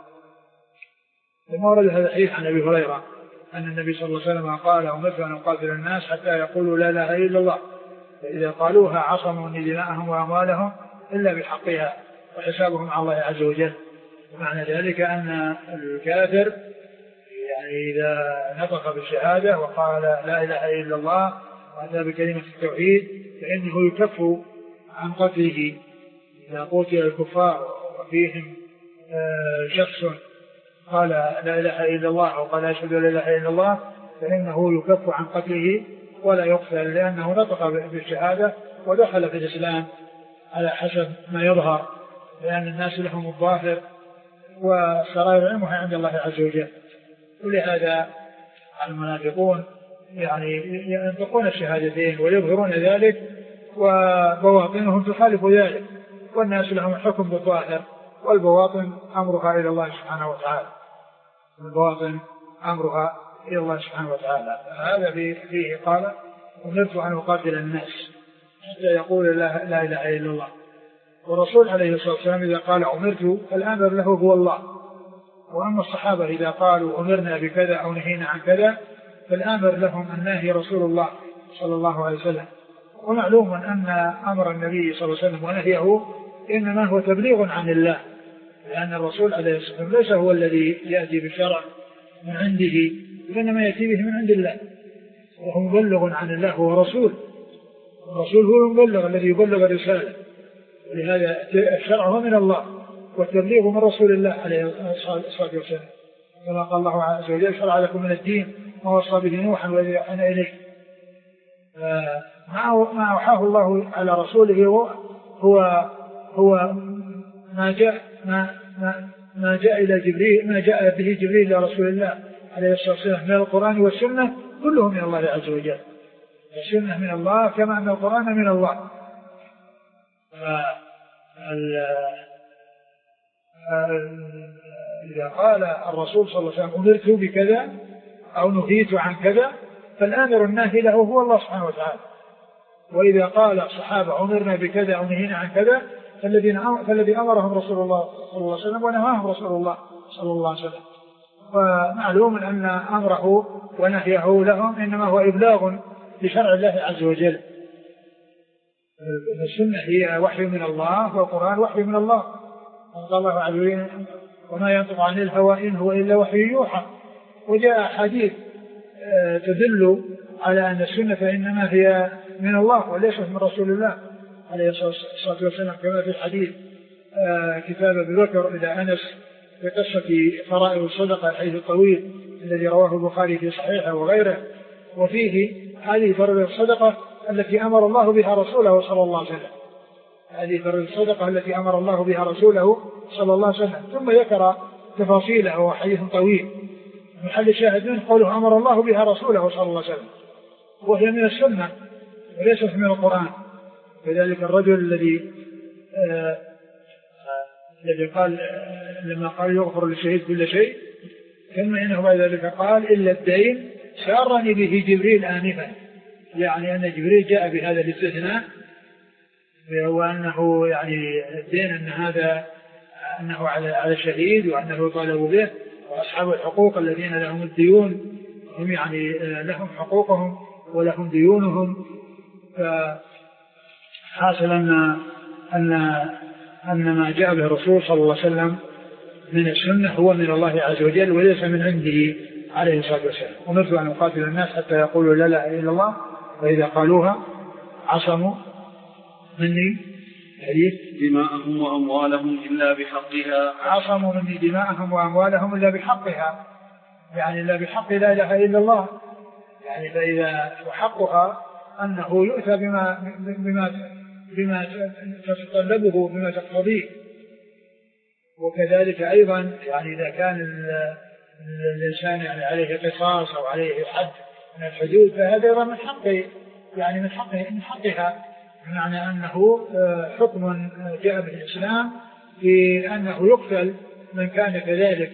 ثم ورد هذا الحديث عن أبي هريرة أن النبي صلى الله عليه وسلم قال: أمرت أن أقاتل الناس حتى يقولوا لا إله إلا الله، فإذا قالوها عصموا مني دماءهم وأموالهم إلا بحقها وحسابهم على الله عز وجل. ومعنى ذلك أن الكافر يعني إذا نطق بالشهادة وقال لا إله إلا الله وأتى بكلمة التوحيد فإنه يكف عن قتله. إذا قتل الكفار وفيهم شخص قال لا إله إلا الله وقال أشهد لا إله إلا الله فإنه يكف عن قتله ولا يقتل، لأنه نطق بالشهادة ودخل في الإسلام على حسب ما يظهر، لأن الناس لهم الظاهر وسرائر علمها عند الله عز وجل. ولهذا المنافقون يعني ينطقون الشهادتين ويظهرون ذلك وبواطنهم تخالف ذلك، والناس لهم الحكم بالظاهر والبواطن أمرها إلى الله سبحانه وتعالى، البواطن أمرها إلى الله سبحانه وتعالى. هذا فيه قال: أمرت أن أقاتل الناس حتى يقول لا إله إلا الله. والرسول عليه الصلاة والسلام إذا قال أمرت الأمر له هو الله، وأما الصحابة إذا قالوا أمرنا بكذا أو نهينا عن كذا فالآمر لهم الناهي رسول الله صلى الله عليه وسلم. ومعلوم أن أمر النبي صلى الله عليه وسلم ونهيه إنما هو تبليغ عن الله، لأن الرسول عليه الصلاة والسلام ليس هو الذي يأتي بشرع من عنده، وإنما يأتي به من عند الله، وهو مبلغ عن الله، هو رسول. الرسول هو المبلغ الذي يبلغ الرسالة، ولهذا الشرع هو من الله والتبليغ من رسول الله عليه الصلاة والسلام، كما قال الله عز وجل: شرع لكم من الدين ما وصى به نوحا والذي أوحينا إليك. ما أوحاه الله على رسوله هو ما جاء إلى جبريل، ما جاء به جبريل إلى رسول الله عليه الصلاة والسلام من القرآن والسنة كله من الله عز وجل. السنة من الله كما أن القرآن من الله. إذا قال الرسول صلى الله عليه وسلم أمرت بكذا أو نهيت عن كذا فالآمر الناهي له هو الله سبحانه وتعالى. وإذا قال الصحابة أمرنا بكذا أو نهينا عن كذا فالذي أمرهم رسول الله صلى الله عليه وسلم ونهاهم رسول الله صلى الله عليه وسلم. ومعلوم أن أمره ونهيه لهم إنما هو إبلاغ لشرع الله عز وجل. السنة هي وحي من الله والقرآن وحي من الله. قال الله عز وجل: وما ينطق عن الهوى إن هو إلا وحي يوحى. وجاء حديث تدل على أن السنة إنما هي من الله وليست من رسول الله عليه الصلاة والسلام، كما في الحديث كتاب أبي بكر إلى أنس في قصة فرائض الصدقة الحديث الطويل الذي رواه البخاري في صحيحه وغيره، وفيه هذه فرائض الصدقة التي أمر الله بها رسوله صلى الله عليه وسلم. هذه الصدقة التي أمر الله بها رسوله صلى الله عليه وسلم. ثم ذكر تفاصيله وهو حديث طويل. محل الشاهد منه قوله أمر الله بها رسوله صلى الله عليه وسلم، وهي من السنة وليست من القرآن. كذلك الرجل الذي قال لما قال يغفر للشهيد كل شيء، ثم إنه بعد ذلك قال إلا الدين سارني به جبريل آنفا، يعني أن جبريل جاء بهذا الاستثناء، وأنه يعني الدين أن هذا أنه على الشهيد وأنه يطالب به، وأصحاب الحقوق الذين لهم الديون هم يعني لهم حقوقهم ولهم ديونهم. فحاصل أن ما جاء به الرسول صلى الله عليه وسلم من السنة هو من الله عز وجل وليس من عنده عليه الصلاة والسلام. أمرت أن أقاتل الناس حتى يقولوا لا إله إلا الله وإذا قالوها عصموا مني دماءهم وأموالهم إلا بحقها. عصموا مني دماءهم وأموالهم إلا بحقها، يعني إلا بحق لا إله إلا الله، يعني فإذا وحقها أنه يؤتى بما تتطلبه بما تقتضيه. وكذلك أيضا يعني إذا كان الإنسان يعني عليه قصاص أو عليه حد من الحدود فهذا أيضا من حقه، يعني من حقها، بمعنى أنه حكم جاء به الإسلام في أنه يقتل من كان كذلك.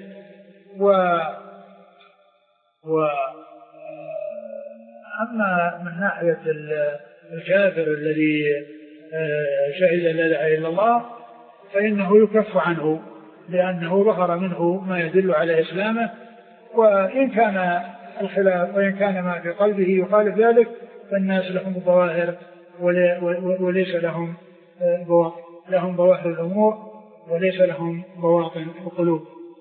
أما من ناحية الكافر الذي شهد لا إله إلا الله فإنه يكف عنه لأنه ظهر منه ما يدل على إسلامه، وإن كان الخلاف وإن كان ما في قلبه يخالف ذلك فالناس لهم ظواهر وليس لهم ظواهر الأمور وليس لهم بواطن القلوب.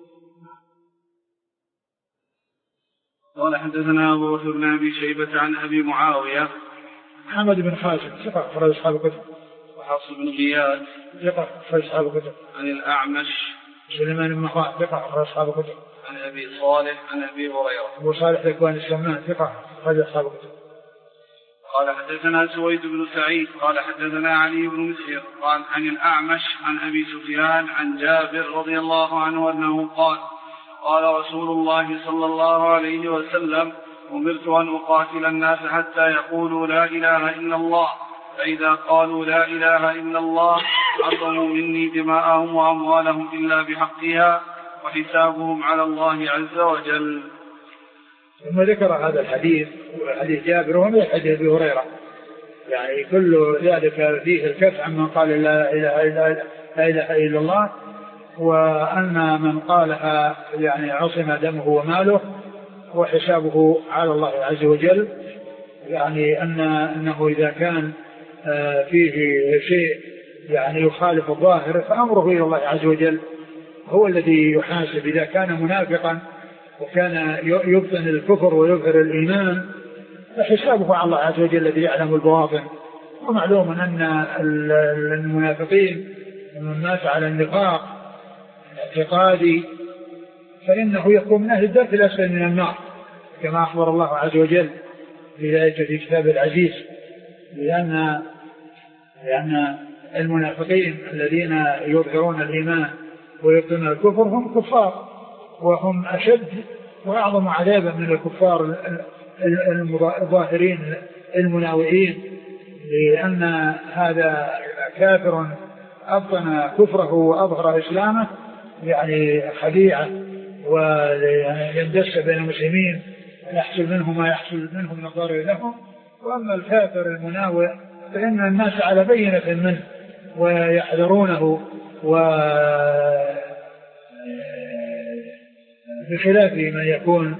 قال حدثنا أبو بكر بن أبي شيبة عن أبي معاوية محمد بن خازم ثقة أخرج أصحاب الكتب، وحفص بن غياث ثقة أخرج أصحاب الكتب، عن الأعمش سليمان بن خالد ثقة أخرج أصحاب الكتب، عن أبي صالح عن أبي هريرة أبو صالح ذكوان السمان ثقة أخرج أصحاب الكتب. قال حدثنا سويد بن سعيد قال حدثنا علي بن مسهر قال عن الأعمش عن أبي سفيان عن جابر رضي الله عنه أنه قال قال رسول الله صلى الله عليه وسلم أمرت أن أقاتل الناس حتى يقولوا لا إله إلا الله، فإذا قالوا لا إله إلا الله عصموا مني دماءهم وأموالهم إلا بحقها وحسابهم على الله عز وجل. ثم ذكر هذا الحديث حديث جابر وهو حديث أبي هريرة، يعني كل ذلك فيه الكف عمن قال لا إله إلا الله، وأن من قالها يعني عصم دمه وماله وحسابه على الله عز وجل، يعني أنه إذا كان فيه شيء يعني يخالف الظاهر فأمره إلى الله عز وجل، هو الذي يحاسب. إذا كان منافقا وكان يبطن الكفر ويظهر الإيمان فحسابه على الله عز وجل الذي يعلم البواطن. ومعلوم أن المنافقين من مات على النفاق الاعتقادي فإنه يكون من أهل الدرك الأسفل من النار، كما أخبر الله عز وجل في كتاب العزيز، لأن المنافقين الذين يظهرون الإيمان ويبطنون الكفر هم كفار، وهم أشد وأعظم عذابا من الكفار الظاهرين المناوئين، لأن هذا كافر أبطن كفره وأظهر إسلامه يعني خديعة ويندس بين المسلمين يحصل منه ما يحصل منه من الضرر لهم. وأما الكافر المناوئ فإن الناس على بينة منه ويحذرونه، بخلاف من يكون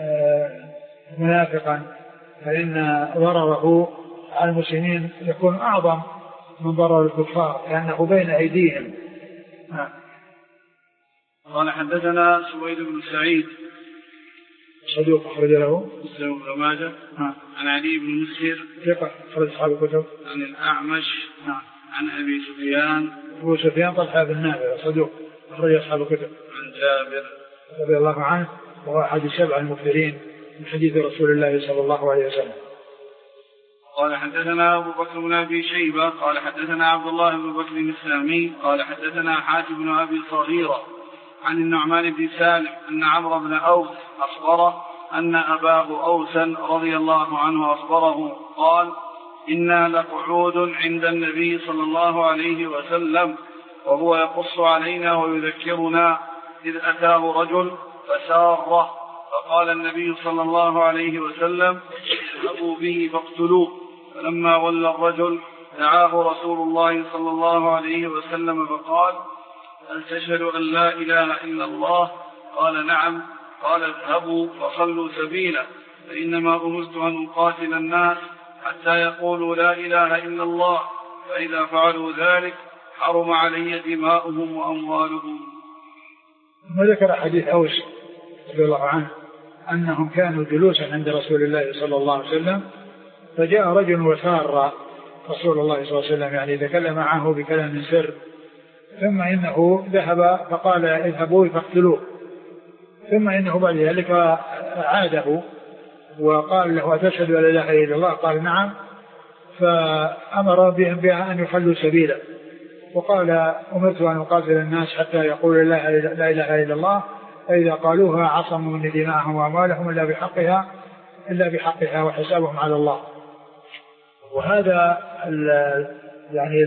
منافقا فإن ضرره على المسلمين يكون أعظم من ضرر الكفار لأنه بين أيديهم. قال حدثنا سويد بن سعيد صدوق أخرج له مسلم بن ماجه عن علي بن مسهر ثقة أخرج أصحاب الكتب، عن الأعمش عن أبي سفيان أبو سفيان طلحة بن نافع صدوق أخرج أصحاب الكتب، عن جابر رضي الله عنه وهو أحد السبع المكثرين من حديث رسول الله صلى الله عليه وسلم. قال حدثنا أبو بكر بن أبي شيبة قال حدثنا عبد الله بن بكر الإسلامي قال حدثنا حاتم بن أبي صغيرة عن النعمان بن سالم أن عمرو بن أوس أخبره أن أباه أوسا رضي الله عنه أخبره قال إنا لقعود عند النبي صلى الله عليه وسلم وهو يقص علينا ويذكرنا إذ أتاه رجل فساره فقال النبي صلى الله عليه وسلم اذهبوا به فاقتلوه. فلما ولى الرجل دعاه رسول الله صلى الله عليه وسلم فقال هل تشهد أن لا إله إلا الله؟ قال نعم. قال اذهبوا فصلوا سبيله فإنما أمرت أن أقاتل الناس حتى يقولوا لا إله إلا الله فإذا فعلوا ذلك حرم علي دماؤهم وأموالهم. وذكر حديث أوس رضي الله عنه أنهم كانوا جلوسا عند رسول الله صلى الله عليه وسلم فجاء رجل وسار رسول الله صلى الله عليه وسلم يعني تكلم معه بكلام من سر ثم إنه ذهب فقال اذهبوا فاقتلوه ثم إنه بعد ذلك عاده وقال له أتشهد أن لا إله إلا الله؟ قال نعم. فأمر بهم بأن يخلوا سبيله وقال أمرت أن أقاتل الناس حتى يقولوا لا إله إلا الله فإذا قالوها عصموا من دماءهم وأموالهم إلا بحقها وحسابهم على الله. وهذا يعني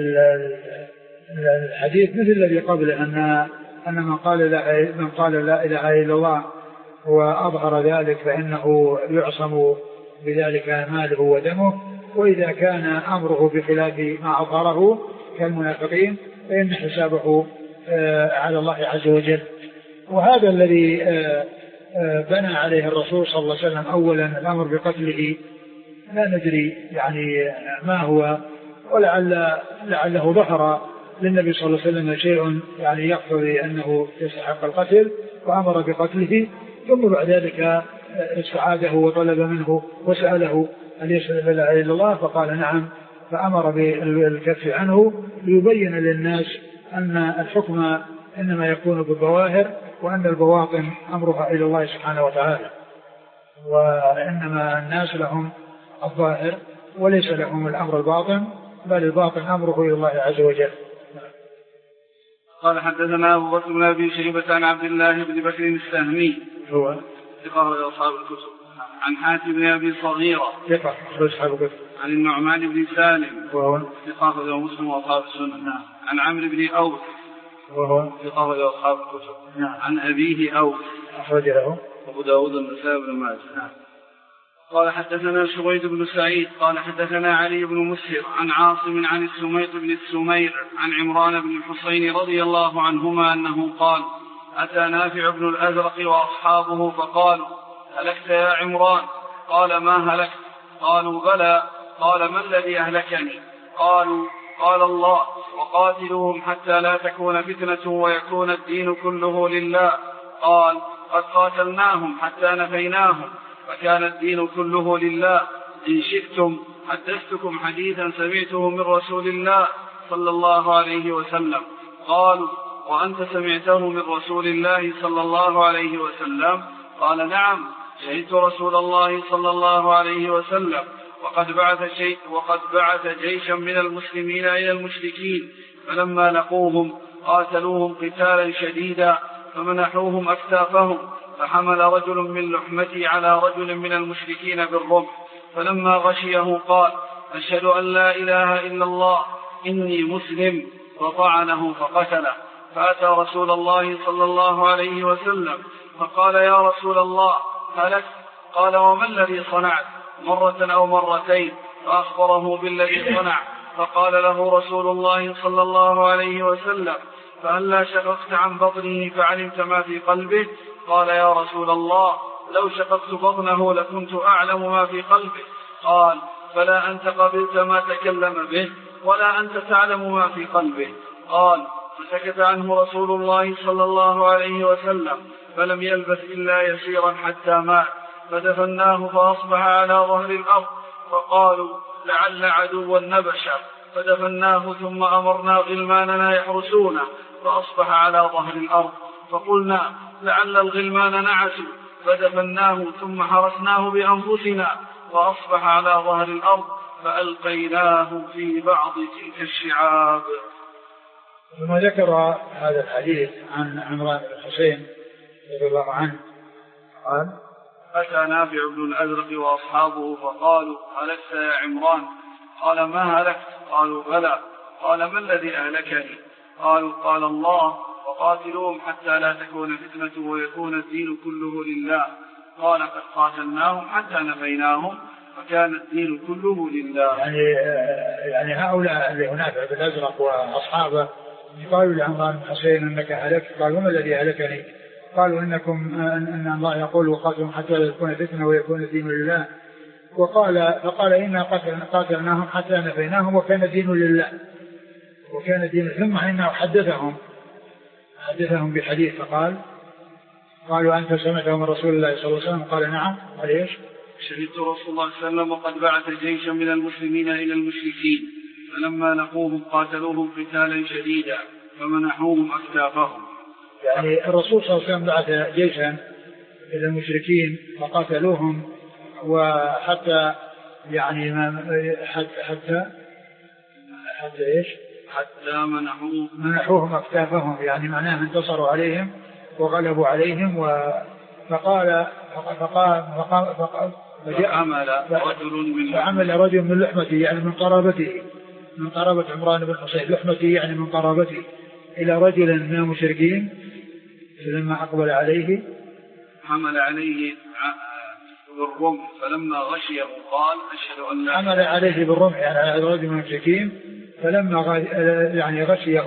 الحديث مثل الذي قبله أن من قال لا إله إلا الله وأظهر ذلك فإنه يعصم بذلك ماله ودمه وإذا كان أمره بخلاف ما أظهره كالمنافقين فإن حسابه على الله عز وجل. وهذا الذي بنى عليه الرسول صلى الله عليه وسلم أولا الأمر بقتله لا ندري يعني ما هو ولعله ظهر للنبي صلى الله عليه وسلم شيء يعني يقتضي أنه يستحق القتل فأمر بقتله ثم بعد ذلك استعاده وطلب منه وسأله أن يشهد لا إله إلا الله فقال نعم فأمر بالكف عنه ليبين للناس أن الحكم إنما يكون بالظواهر وأن البواطن أمرها إلى الله سبحانه وتعالى وإنما الناس لهم الظاهر وليس لهم الأمر الباطن بل الباطن أمره إلى الله عز وجل. قال حدثنا أبو بكر بن أبي شيبة عن عبد الله بن بكر السهمي هو ثقة أصحاب الكتب عن حاتم بن أبي صغيرة ثقة أصحاب الكتب عن النعمان بن سالم وهو ثقة مسلم وأصحاب السنة عن عمرو بن أوس وهو ثقة أصحاب الكتب عن أبيه أوس أخرج له أبو داود النسائي بن ماجه. قال حدثنا شغيد بن سعيد قال حدثنا علي بن مسهر عن عاصم عن السميط بن السمير عن عمران بن الحصين رضي الله عنهما أنه قال أتى نافع بن الأزرق وأصحابه فقالوا هلكت يا عمران؟ قال ما هلكت؟ قالوا بلى. قال ما الذي أهلكني؟ قالوا قال الله وقاتلوهم حتى لا تكون فتنة ويكون الدين كله لله. قال قد قاتلناهم حتى نفيناهم فكان الدين كله لله. إن شئتم حدثتكم حديثا سمعته من رسول الله صلى الله عليه وسلم. قالوا وأنت سمعته من رسول الله صلى الله عليه وسلم؟ قال نعم شهدت رسول الله صلى الله عليه وسلم وقد بعث جيشا من المسلمين إلى المشركين فلما لقوهم قاتلوهم قتالا شديدا فمنحوهم أكتافهم فحمل رجل من لحمتي على رجل من المشركين بالرمح فلما غشيه قال أشهد أن لا إله إلا الله إني مسلم فطعنه فقتله. فأتى رسول الله صلى الله عليه وسلم فقال يا رسول الله هلكت؟ قال وما الذي صنعت؟ مرة أو مرتين؟ فأخبره بالذي صنع. فقال له رسول الله صلى الله عليه وسلم فهلا شققت عن بطنه فعلمت ما في قلبه؟ قال يا رسول الله لو شققت بطنه لكنت أعلم ما في قلبه. قال فلا أنت قبلت ما تكلم به ولا أنت تعلم ما في قلبه. قال فسكت عنه رسول الله صلى الله عليه وسلم فلم يلبث إلا يسيرا حتى مات فدفناه فأصبح على ظهر الأرض فقالوا لعل عدوا نبشا فدفناه ثم أمرنا غلماننا يحرسونه فأصبح على ظهر الأرض فقلنا لعل الغلمان نعسوا فدفناه ثم حرسناه بأنفسنا فأصبح على ظهر الأرض فألقيناه في بعض تلك الشعاب. ثم ذكر هذا الحديث عن عمران بن الحسين رضي الله عنه قال: أتى نافع بن الأزرق وأصحابه فقالوا: هلكت يا عمران؟ قال: ما هلكت؟ قالوا: بلى. قال: ما الذي أهلكني؟ قالوا: قال الله: وقاتلوهم حتى لا تكون فتنة ويكون الدين كله لله. قال: قد قاتلناهم حتى نفيناهم وكان الدين كله لله. يعني هؤلاء اللي نافع بن الأزرق وأصحابه قالوا لعمران بن الحسين: انك هلكت. قالوا: ما الذي أهلكني؟ قالوا: ان الله يقول: وقاتلهم حتى لا تكون فتنة ويكون الدين لله. فقال: إنا قاتلناهم حتى نفيناهم وكان الدين لله. وكان الدين. ثم انه حدثهم بحديث فقال: قالوا: أنت سمعته من رسول الله صلى الله عليه وسلم؟ قال: نعم. قال: ايش؟ شهدت رسول الله صلى الله عليه وسلم وقد بعث جيشا من المسلمين إلى المشركين فلما لقوهم قاتلوهم قتالا شديدا فمنحوهم أكتافهم. يعني الرسول صلى الله عليه وسلم بعث جيشا إلى المشركين فقاتلوهم وحتى يعني حتى ايش؟ حتى منحوهم أكتافهم، يعني معناه انتصروا عليهم وغلبوا عليهم. فعمل رجل من لحمته، يعني من قرابته، من قرابة عمران بن الحسين، لحمته يعني من قرابته، إلى رجل من المشركين فلما أقبل عليه حمل عليه بالرمح فلما غشيه قال: أشهد أن لا. حمل عليه بالرمح يعني على رجل من المشركين فلما يعني غشيه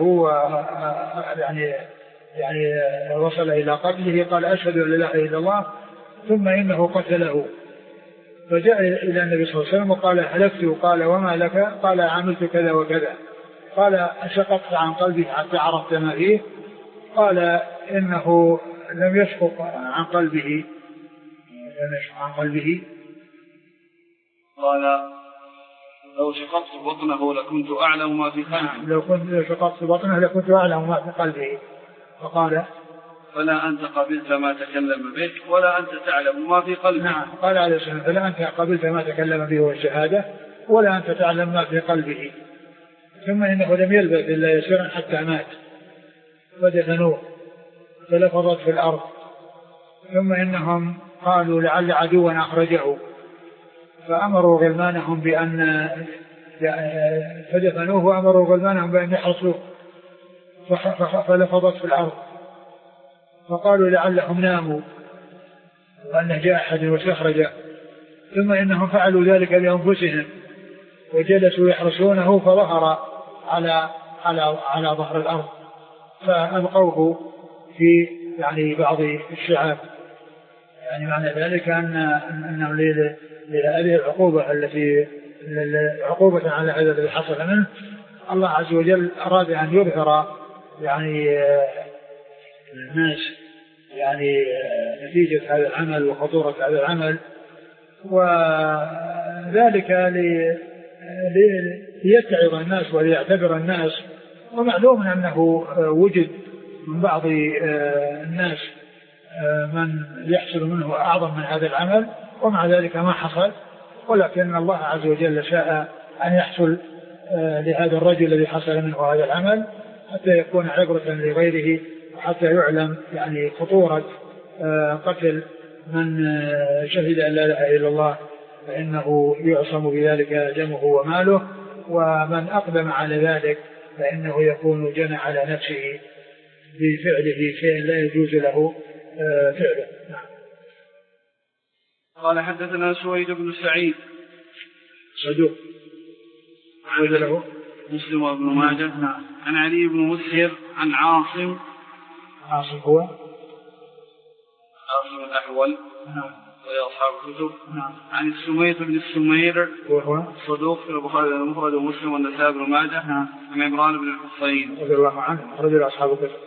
يعني وصل إلى قتله قال: أشهد أن لا إله إلا الله، ثم إنه قتله. فجاء إلى النبي صلى الله عليه وسلم وقال: هلكت. قال: وما لك؟ قال: عملت كذا وكذا. قال: أشققت عن قلبي حتى عرفت ما فيه؟ قال: إنه لم يشقق عن قلبه. قال: لو شققت بطنه لكنت أعلم ما في قلبه. لو شققت بطنه لكنت أعلم ما في قلبه. فقال: فلا أنت قبلت ما تكلم به ولا أنت تعلم ما في قلبه. نعم. قال عليه السلام: فلا أنت قبلت ما تكلم به والشهادة ولا أنت تعلم ما في قلبه. ثم إنه لم يلبث إلا يسيرا حتى مات فدفنوه فلفظت في الأرض. ثم إنهم قالوا: لعل عدوا أخرجه، فأمروا غلمانهم بأن فدفنوه وأمروا غلمانهم بأن يحرسوه فلفظت في الأرض. فقالوا: لعلهم ناموا وأنه جاء أحد واستخرجه. ثم إنهم فعلوا ذلك بأنفسهم وجلسوا يحرسونه فظهر على ظهر الأرض فألقوه في يعني بعض الشعاب. يعني معنى ذلك أنه لهذه العقوبة التي عقوبة على هذا الذي حصل منه الله عز وجل أراد أن يظهر يعني الناس يعني نتيجة هذا العمل وخطورة هذا العمل، وذلك ليتعظ الناس وليعتبر الناس. ومعلوم أنه وجد من بعض الناس من يحصل منه أعظم من هذا العمل ومع ذلك ما حصل، ولكن الله عز وجل شاء أن يحصل لهذا الرجل الذي حصل منه هذا العمل حتى يكون عبرة لغيره وحتى يعلم يعني خطورة قتل من شهد أن لا إله إلا الله، فإنه يعصم بذلك دمه وماله، ومن أقدم على ذلك فإنه يكون جنى على نفسه بفعله شيء لا يجوز له فعله. قال: حدثنا سويد بن سعيد صدوق له مسلم وابن ماجه. عن علي بن مسهر عن عاصم هو عاصم الأحول وهي أصحاب الكتب. عن السميط بن السمير وهو صدوق في البخاري المفرد ومسلم والنسائي بن ماجه. عن عمران بن الحصين رضي الله عنه رجل أصحاب الكتب.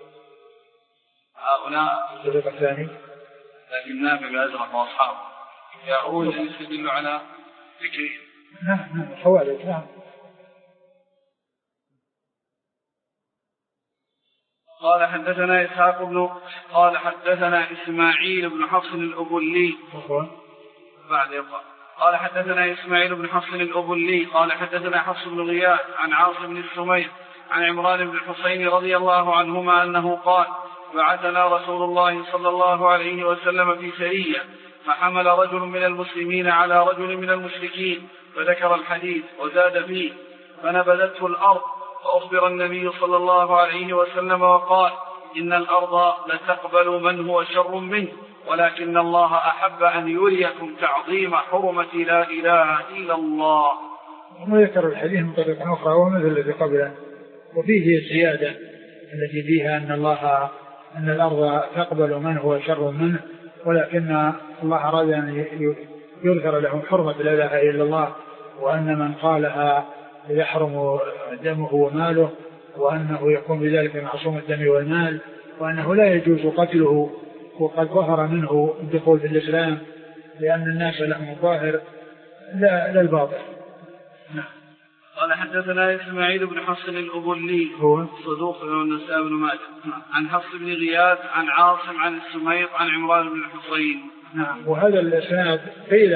هؤلاء الصديق الثاني لكن نافع بن الأزرق وأصحابه يقول يستدل على ذكره. نعم حوالي. نعم. قال: حدثنا إسحاق بن قال: حدثنا إسماعيل بن حفص الأبولي بعد يقال. قال حدثنا إسماعيل بن حفص الأبلي قال حدثنا حفص بن غياث عن عاصم بن السمير عن عمران بن الحصين رضي الله عنهما أنه قال بعثنا رسول الله صلى الله عليه وسلم في سرية فحمل رجل من المسلمين على رجل من المشركين فذكر الحديث وزاد فيه فنبذته الأرض فأخبر النبي صلى الله عليه وسلم وقال إن الأرض لتقبل من هو شر منه ولكن الله أحب أن يريكم تعظيم حرمة لا إله إلا الله. وذكر الحديث من طريقة أخرى ومثل الذي قبله وفيه الزيادة التي فيها أن الأرض تقبل من هو شر منه ولكن الله أراد أن يذكر لهم حرمة لا إله إلا الله وأن من قالها يحرم دمه وماله وأنه يكون بذلك معصوم الدم والمال وأنه لا يجوز قتله وقد ظهر منه الدخول في الإسلام لأن الناس لهم الظاهر لا الباطل. قال حدثنا إسماعيل بن حفص الأبلي هو صدوق النسائي بن ماجه عن حفص بن غياث عن عاصم عن السميط عن عمران بن الحصين. نعم. وهذا الإسناد قيل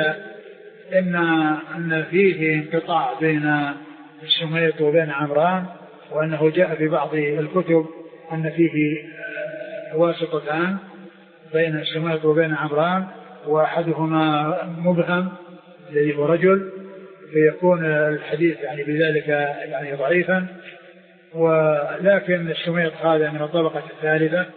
إن فيه انقطاع بين السميط وبين عمران وأنه جاء في بعض الكتب أن فيه واسطتان بين السميط وبين عمران وأحدهما مبهم الذي هو رجل فيكون الحديث يعني بذلك يعني ضعيفا ولكن السميط هذا من الطبقة الثالثة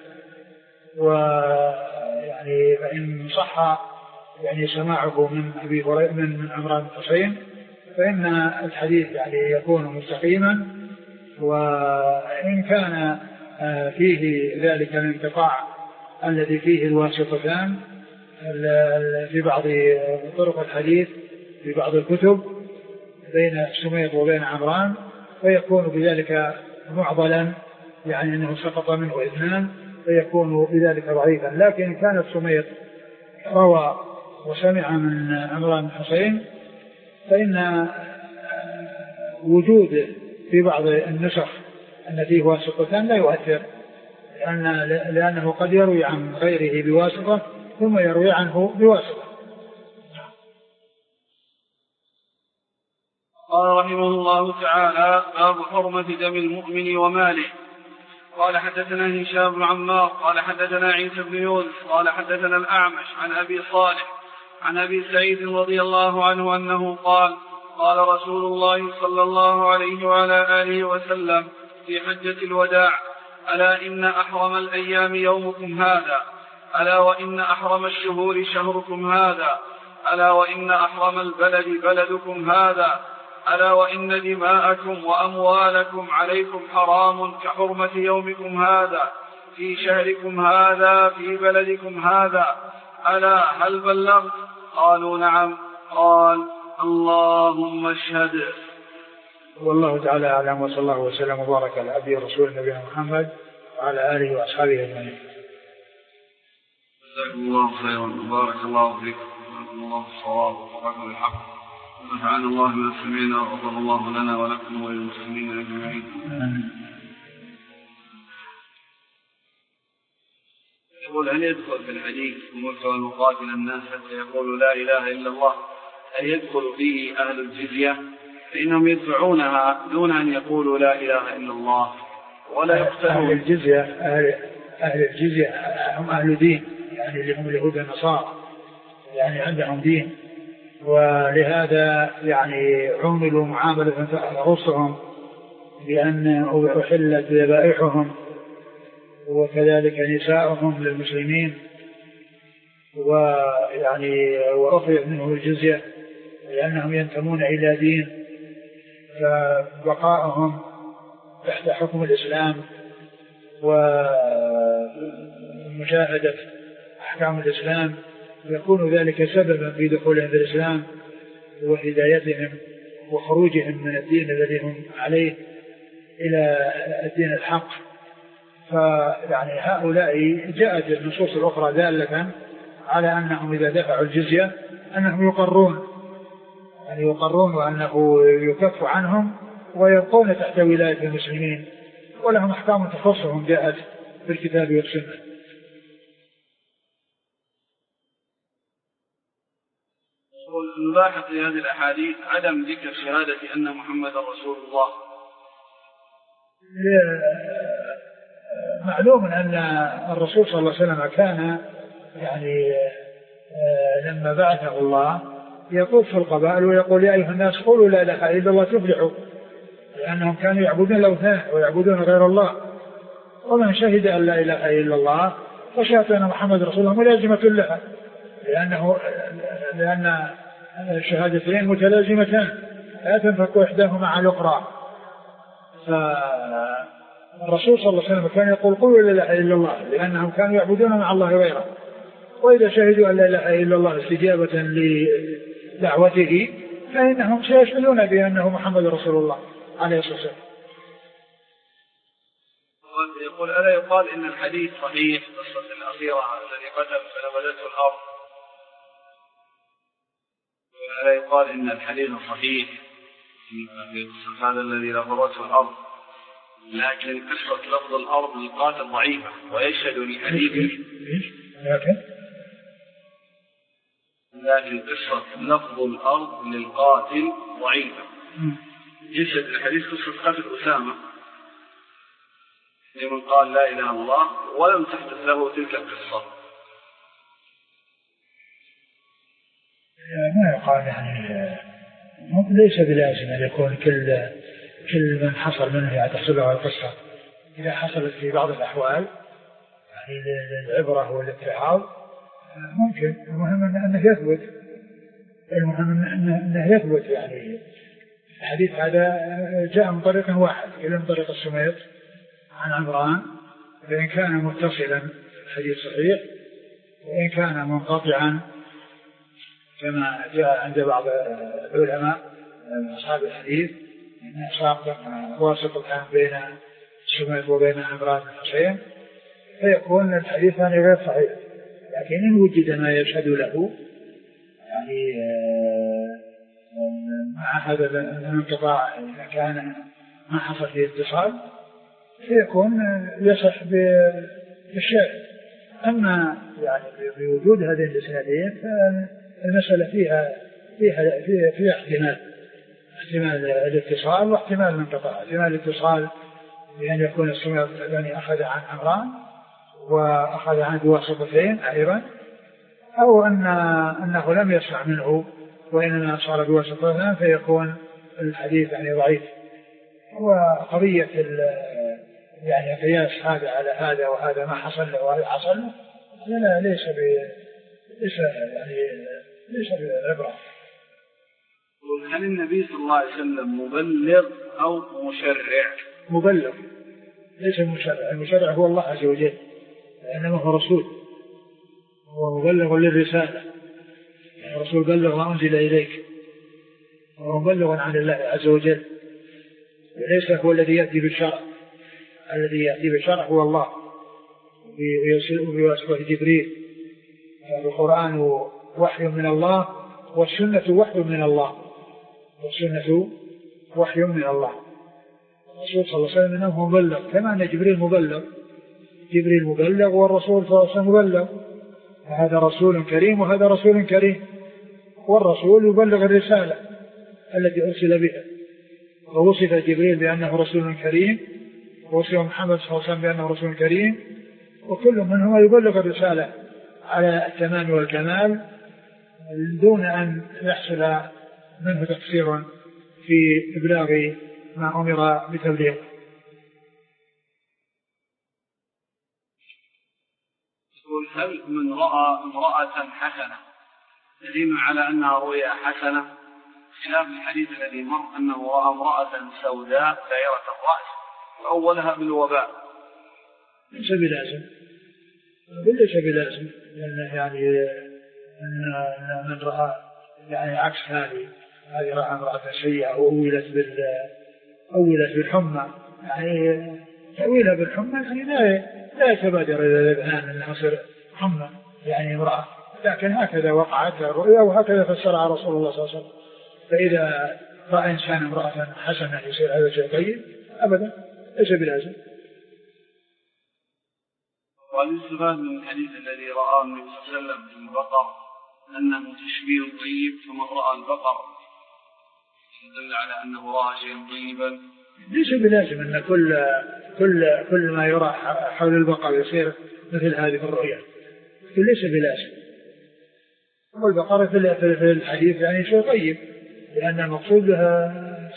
ويعني فإن صح يعني سماعه من أبي هريرة من عمران بن الحصين فإن الحديث يعني يكون مستقيما وإن كان فيه ذلك الانقطاع الذي فيه الواسطتان في بعض طرق الحديث في بعض الكتب بين السميط وبين عمران فيكون بذلك معضلا يعني أنه سقط منه اثنان فيكون بذلك ضعيفا لكن كان السميط روى وسمع من عمران بن الحصين فإن وجوده في بعض النسخ أن فيه واسطتان لا يؤثر لأنه قد يروي عن غيره بواسطة ثم يروي عنه بواسطة. قال رحمه الله تعالى باب حرمة دم المؤمن وماله. قال حدثنا هشام بن عمار قال حدثنا عيسى بن يونس قال حدثنا الأعمش عن أبي صالح عن أبي سعيد رضي الله عنه أنه قال قال رسول الله صلى الله عليه وعلى آله وسلم في حجة الوداع ألا إن أحرم الأيام يومكم هذا ألا وإن أحرم الشهور شهركم هذا ألا وإن أحرم البلد بلدكم هذا ألا وإن دماءكم وأموالكم عليكم حرام كحرمة يومكم هذا في شهركم هذا في بلدكم هذا ألا هل بلغت؟ قالوا نعم. قال اللهم اشهد. والله تعالى أعلم وصلى الله وسلم وبارك على عبده ورسوله نبينا محمد وعلى آله وأصحابه أجمعين. جزاكم الله خيرا وبارك الله فيكم وجزاكم الله الصواب ووفقكم للحق ونفعنا الله بما سمعنا وغفر الله لنا ولكم وللمسلمين أجمعين. يقول هل يدخل في الحديث أمرت أن أقاتل الناس حتى يقولوا لا إله إلا الله هل يدخل فيه أهل الجزية فإنهم يدفعونها دون أن يقولوا لا إله إلا الله ولا يقتلون؟ أهل الجزية هم أهل دين يعني اللي هم اليهود والنصارى يعني عندهم دين ولهذا يعني عملوا معاملة تخصهم بأن أحلت ذبائحهم وكذلك نساءهم للمسلمين ويعني وأخذت منهم الجزية لأنهم ينتمون إلى دين فبقائهم تحت حكم الإسلام ومشاهدة أحكام الإسلام يكون ذلك سببا في دخولهم في الإسلام وهدايتهم وخروجهم من الدين الذي هم عليه إلى الدين الحق. فيعني هؤلاء جاءت النصوص الأخرى دالة على أنهم إذا دفعوا الجزية أنهم يقرون وأنه يكف عنهم ويبقون تحت ولاية المسلمين ولهم أحكام تخصهم جاءت في الكتاب والسنة. نلاحظ في هذه الأحاديث عدم ذكر شهادة أن محمد رسول الله. معلوم أن الرسول صلى الله عليه وسلم كان يعني لما بعثه الله يطوف في القبائل ويقول يا أيها الناس قولوا لا إله إلا الله تفلحوا، لأنهم كانوا يعبدون الأوثان ويعبدون غير الله، ومن شهد أن لا إله إلا الله فشهادة أن محمد رسول الله ملازمة لها، لأن الشهادتين متلازمتان لا تنفك إحداهما عن الأخرى. فالرسول صلى الله عليه وسلم كان يقول قولوا لا إله إلا الله لأنهم كانوا يعبدون مع الله غيره، وإذا شهدوا أن لا إله إلا الله استجابة لدعوته فإنهم سيشهدون بأنه محمد رسول الله عليه الصلاة والسلام. يقول ألا يقال إن الحديث صحيح قصة الأخيرة الذي قتل فنبذته الأرض، ألا يقال إن الحديث صحيح في قصة هذا الذي لفظته الأرض، لكن قصة لفظ الأرض للقاتل ضعيفة ويشهد لحديثه، لكن قصة لفظ الأرض للقاتل ضعيفة يشهد لحديث قصة قتل أسامة لمن قال لا إله إلا الله ولم تحدث له تلك القصة. ما يقال يعني ليس بلازم أن يكون كل من حصل منه يعني تحصل له القصة، إذا حصلت في بعض الأحوال يعني للعبرة والاتعاظ ممكن. المهم أنه يثبت يعني الحديث هذا جاء من طريق واحد إلى من طريق السميط عن عمران، فإن كان متصلا الحديث صحيح، وإن كان منقطعا كما جاء عند بعض العلماء أصحاب الحديث أن واسطة بين السميط وبين عمران بن حسين، فيكون الحديث غير صحيح. لكن إن وجد ما يشهد له يعني مع هذا الانقطاع إذا كان ما حصل فيه اتصال فيكون يصح بالشيء. أما يعني بوجود هذين الإسنادين فالمسألة فيها احتمال الاتصال واحتمال الانقطاع. احتمال الاتصال بأن يكون السميط الذي أخذ عن عمران وأخذ عنه بواسطتين أيضا، أو أنه لم يسمع منه وإنما صار بواسطتين فيكون الحديث يعني ضعيف. وقضية يعني قياس هذا على هذا وهذا ما حصل له وهذا حصل له لا ليس بعبرة. هل النبي صلى الله عليه وسلم مبلغ أو مشرع؟ مبلغ ليس مشرع. المشرع هو الله عز وجل لأنه هو رسول، هو مبلغ للرسالة. الرسول بلغ ما أنزل إليك، وهو مبلغ عن الله عز وجل، وليس هو الذي يأتي بالشرع. الذي يأتي بالشرع هو الله بواسطة جبريل. القرآن وحي من الله والسنة وحي من الله، والسنة وحي من الله. الرسول صلى الله عليه وسلم إنه مبلغ كما أن جبريل مبلغ والرسول صلى الله عليه وسلم مبلغ. هذا رسول كريم وهذا رسول كريم، والرسول يبلغ الرسالة التي أرسل بها. ووصف جبريل بأنه رسول كريم، ووصف محمد صلى الله عليه وسلم بأنه رسول كريم، وكل منهما يبلغ الرسالة على التمام والكمال دون أن يحصل منه تقصير في إبلاغ ما أمر بتبليغه. هل من رأى امرأة حسنة دليل على أنها رؤيا حسنة، خلاف الحديث الذي مر أنه رأى امرأة سوداء دائرة الرأس وأولها بالوباء؟ ليس بلازم يعني أن من رأى يعني عكس هذه رأى امرأة سيئة وأولت بالحمى، يعني تأويلها بالحمى يعني لا يتبادر إلى الأذهان أنها تصير حمى يعني امرأة، لكن هكذا وقعت الرؤيا وهكذا فسرها رسول الله صلى الله عليه وسلم. فإذا رأى إنسان امرأة حسنة يصير هذا شيء طيب أبدا، ليس بلازم. والاستفاد من الحديث الذي رآه النبي صلى الله عليه وسلم في البقر أنه تشبيه طيب، فمن رأى البقر يدل على أنه رأى شيئا طيبا. ليس بلازم أن كل ما يرى حول البقر يصير مثل هذه الرؤيا، ليس بلازم. والبقرة في الحديث يعني شيء طيب، لأن المقصود بها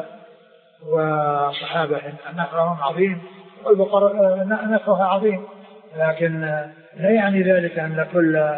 وصحابة نفعهم عظيم، والبقرة نفعها عظيم، لكن لا يعني ذلك أن كل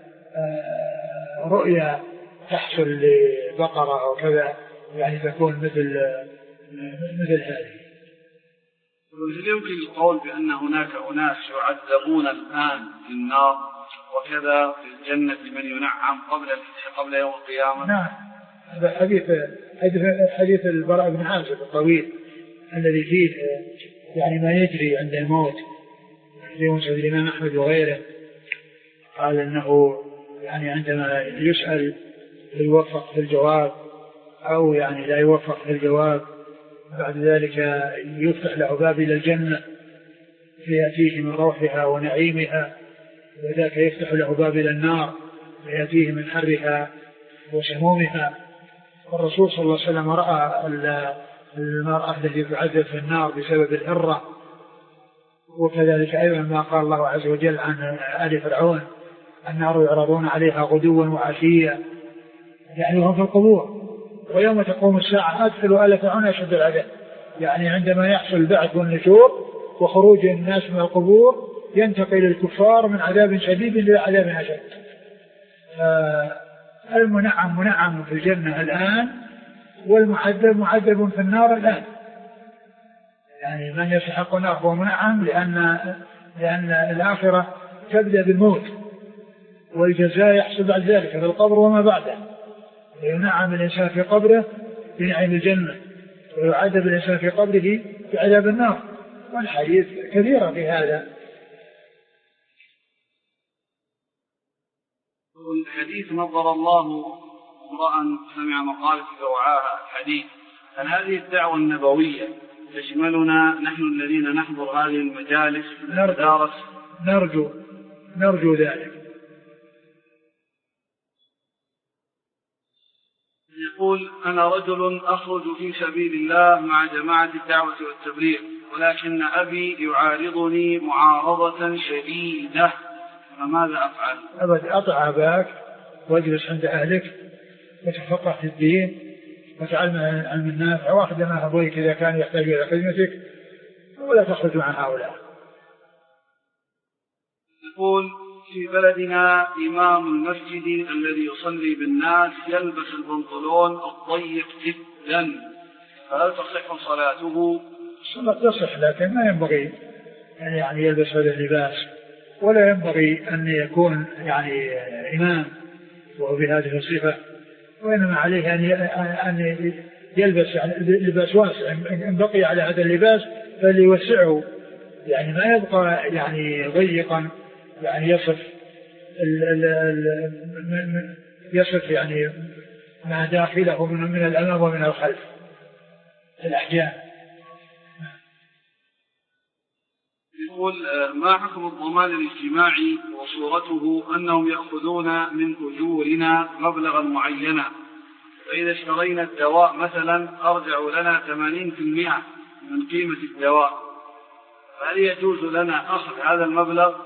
رؤيا تحصل لبقرة أو كذا يعني تكون مثل هذه. هل يمكن القول بأن هناك أناس يعذبون الآن في النار وكذا في الجنة لمن ينعم قبل يوم القيامة؟ نعم، هذا حديث البراء بن عازب الطويل الذي فيه يعني ما يجري عند الموت في مسند الإمام أحمد وغيره، قال أنه يعني عندما يسأل يوفق في الجواب أو يعني لا يوفق في الجواب، بعد ذلك يفتح له باب إلى الجنة فيأتيه من روحها ونعيمها، وذاك يفتح له باب إلى النار فيأتيه من حرها وسمومها. والرسول صلى الله عليه وسلم رأى المرأة التي تعذب في النار بسبب الهرة، وكذلك أيضا ما قال الله عز وجل عن آل فرعون النار يعرضون عليها غدوا وعشيا، يعني هم في القبور، ويوم تقوم الساعة أدخلوا آل فرعون أشد العذاب، يعني عندما يحصل البعث والنشور وخروج الناس من القبور ينتقل الكفار من عذاب شديد إلى عذاب أشد. المنعم منعم في الجنة الآن، والمعذب معذب في النار الآن. يعني من يستحق النار هو منعم، لأن الآخرة تبدأ بالموت، والجزاء يحصل بعد ذلك في القبر وما بعده. ينعم الإنسان في قبره بنعيم الجنة، ويعذب الإنسان في قبره بعذاب النار، والحديث كثيرة في هذا. الحديث نظر الله امرأ سمع مقالة فوعاها الحديث، هل هذه الدعوة النبوية تشملنا نحن الذين نحضر هذه المجالس ندارس؟ نرجو ذلك. يقول: أنا رجل أخرج في سبيل الله مع جماعة الدعوة والتبليغ، ولكن أبي يعارضني معارضة شديدة، فماذا أفعل؟ أطع أباك واجلس عند أهلك وتفقه في الدين وتعلم علم النافع، واخدم أبويك إذا كان يحتاج إلى خدمتك، ولا تخرج مع هؤلاء. يقول: في بلدنا إمام المسجد الذي يصلي بالناس يلبس البنطلون الضيق جدا، فهل تصح صلاته؟ الصلاة تصح، لكن ما ينبغي يعني يلبس هذا اللباس، ولا ينبغي أن يكون يعني إمام وهو بهذه الصفة، وإنما عليه أن يلبس يعني لباس واسع، إن بقي على هذا اللباس فليوسعه، يعني ما يبقى يعني ضيقا، يعني يصف يعني ما داخله من الأمام ومن الخلف الأحجام. يقول: ما حكم الضمان الاجتماعي وصورته أنهم يأخذون من أجورنا مبلغا معينا، فإذا اشترينا الدواء مثلا أرجع لنا 80% من قيمة الدواء، فهل يجوز لنا أخذ هذا المبلغ؟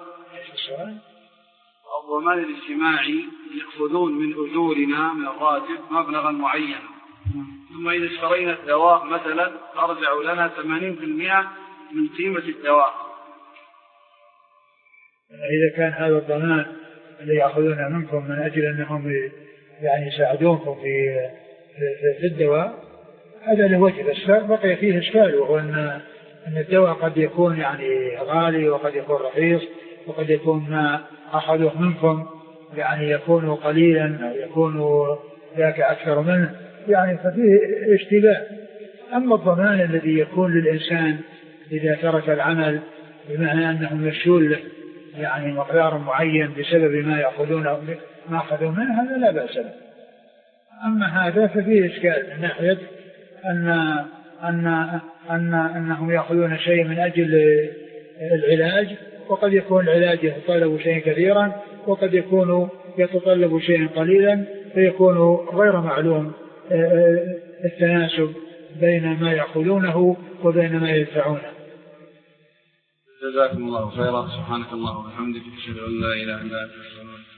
الضمان الاجتماعي يأخذون من أجورنا من الراتب مبلغا معينا، ثم إذا اشترينا الدواء مثلا أرجع لنا 80% من قيمة الدواء. إذا كان هذا الضمان اللي يأخذونه منكم من أجل أنهم يعني يساعدونكم في الدواء، هذا له وجه، بس بقي فيه إشكال، وهو أن الدواء قد يكون يعني غالي وقد يكون رخيص، وقد يكون ما أخذوه منكم يعني يكون قليلا، يكون ذاك أكثر منه، يعني ففيه اشتباه. أما الضمان الذي يكون للإنسان إذا ترك العمل بمعنى أنهم يشون له يعني مقدار معين بسبب ما أخذوا منه، هذا لا بأس به. أما هذا ففيه إشكال من ناحية أنهم يأخذون شيء من أجل العلاج، وقد يكون العلاج يتطلب شيء كثيرا، وقد يكون يتطلب شيئا قليلا فيكون غير معلوم التناسب بين ما يأخذونه وبين ما يدفعونه. جزاكم الله خيرا. سبحانك اللهم وبحمدك أشهد أن لا إله إلا أنت.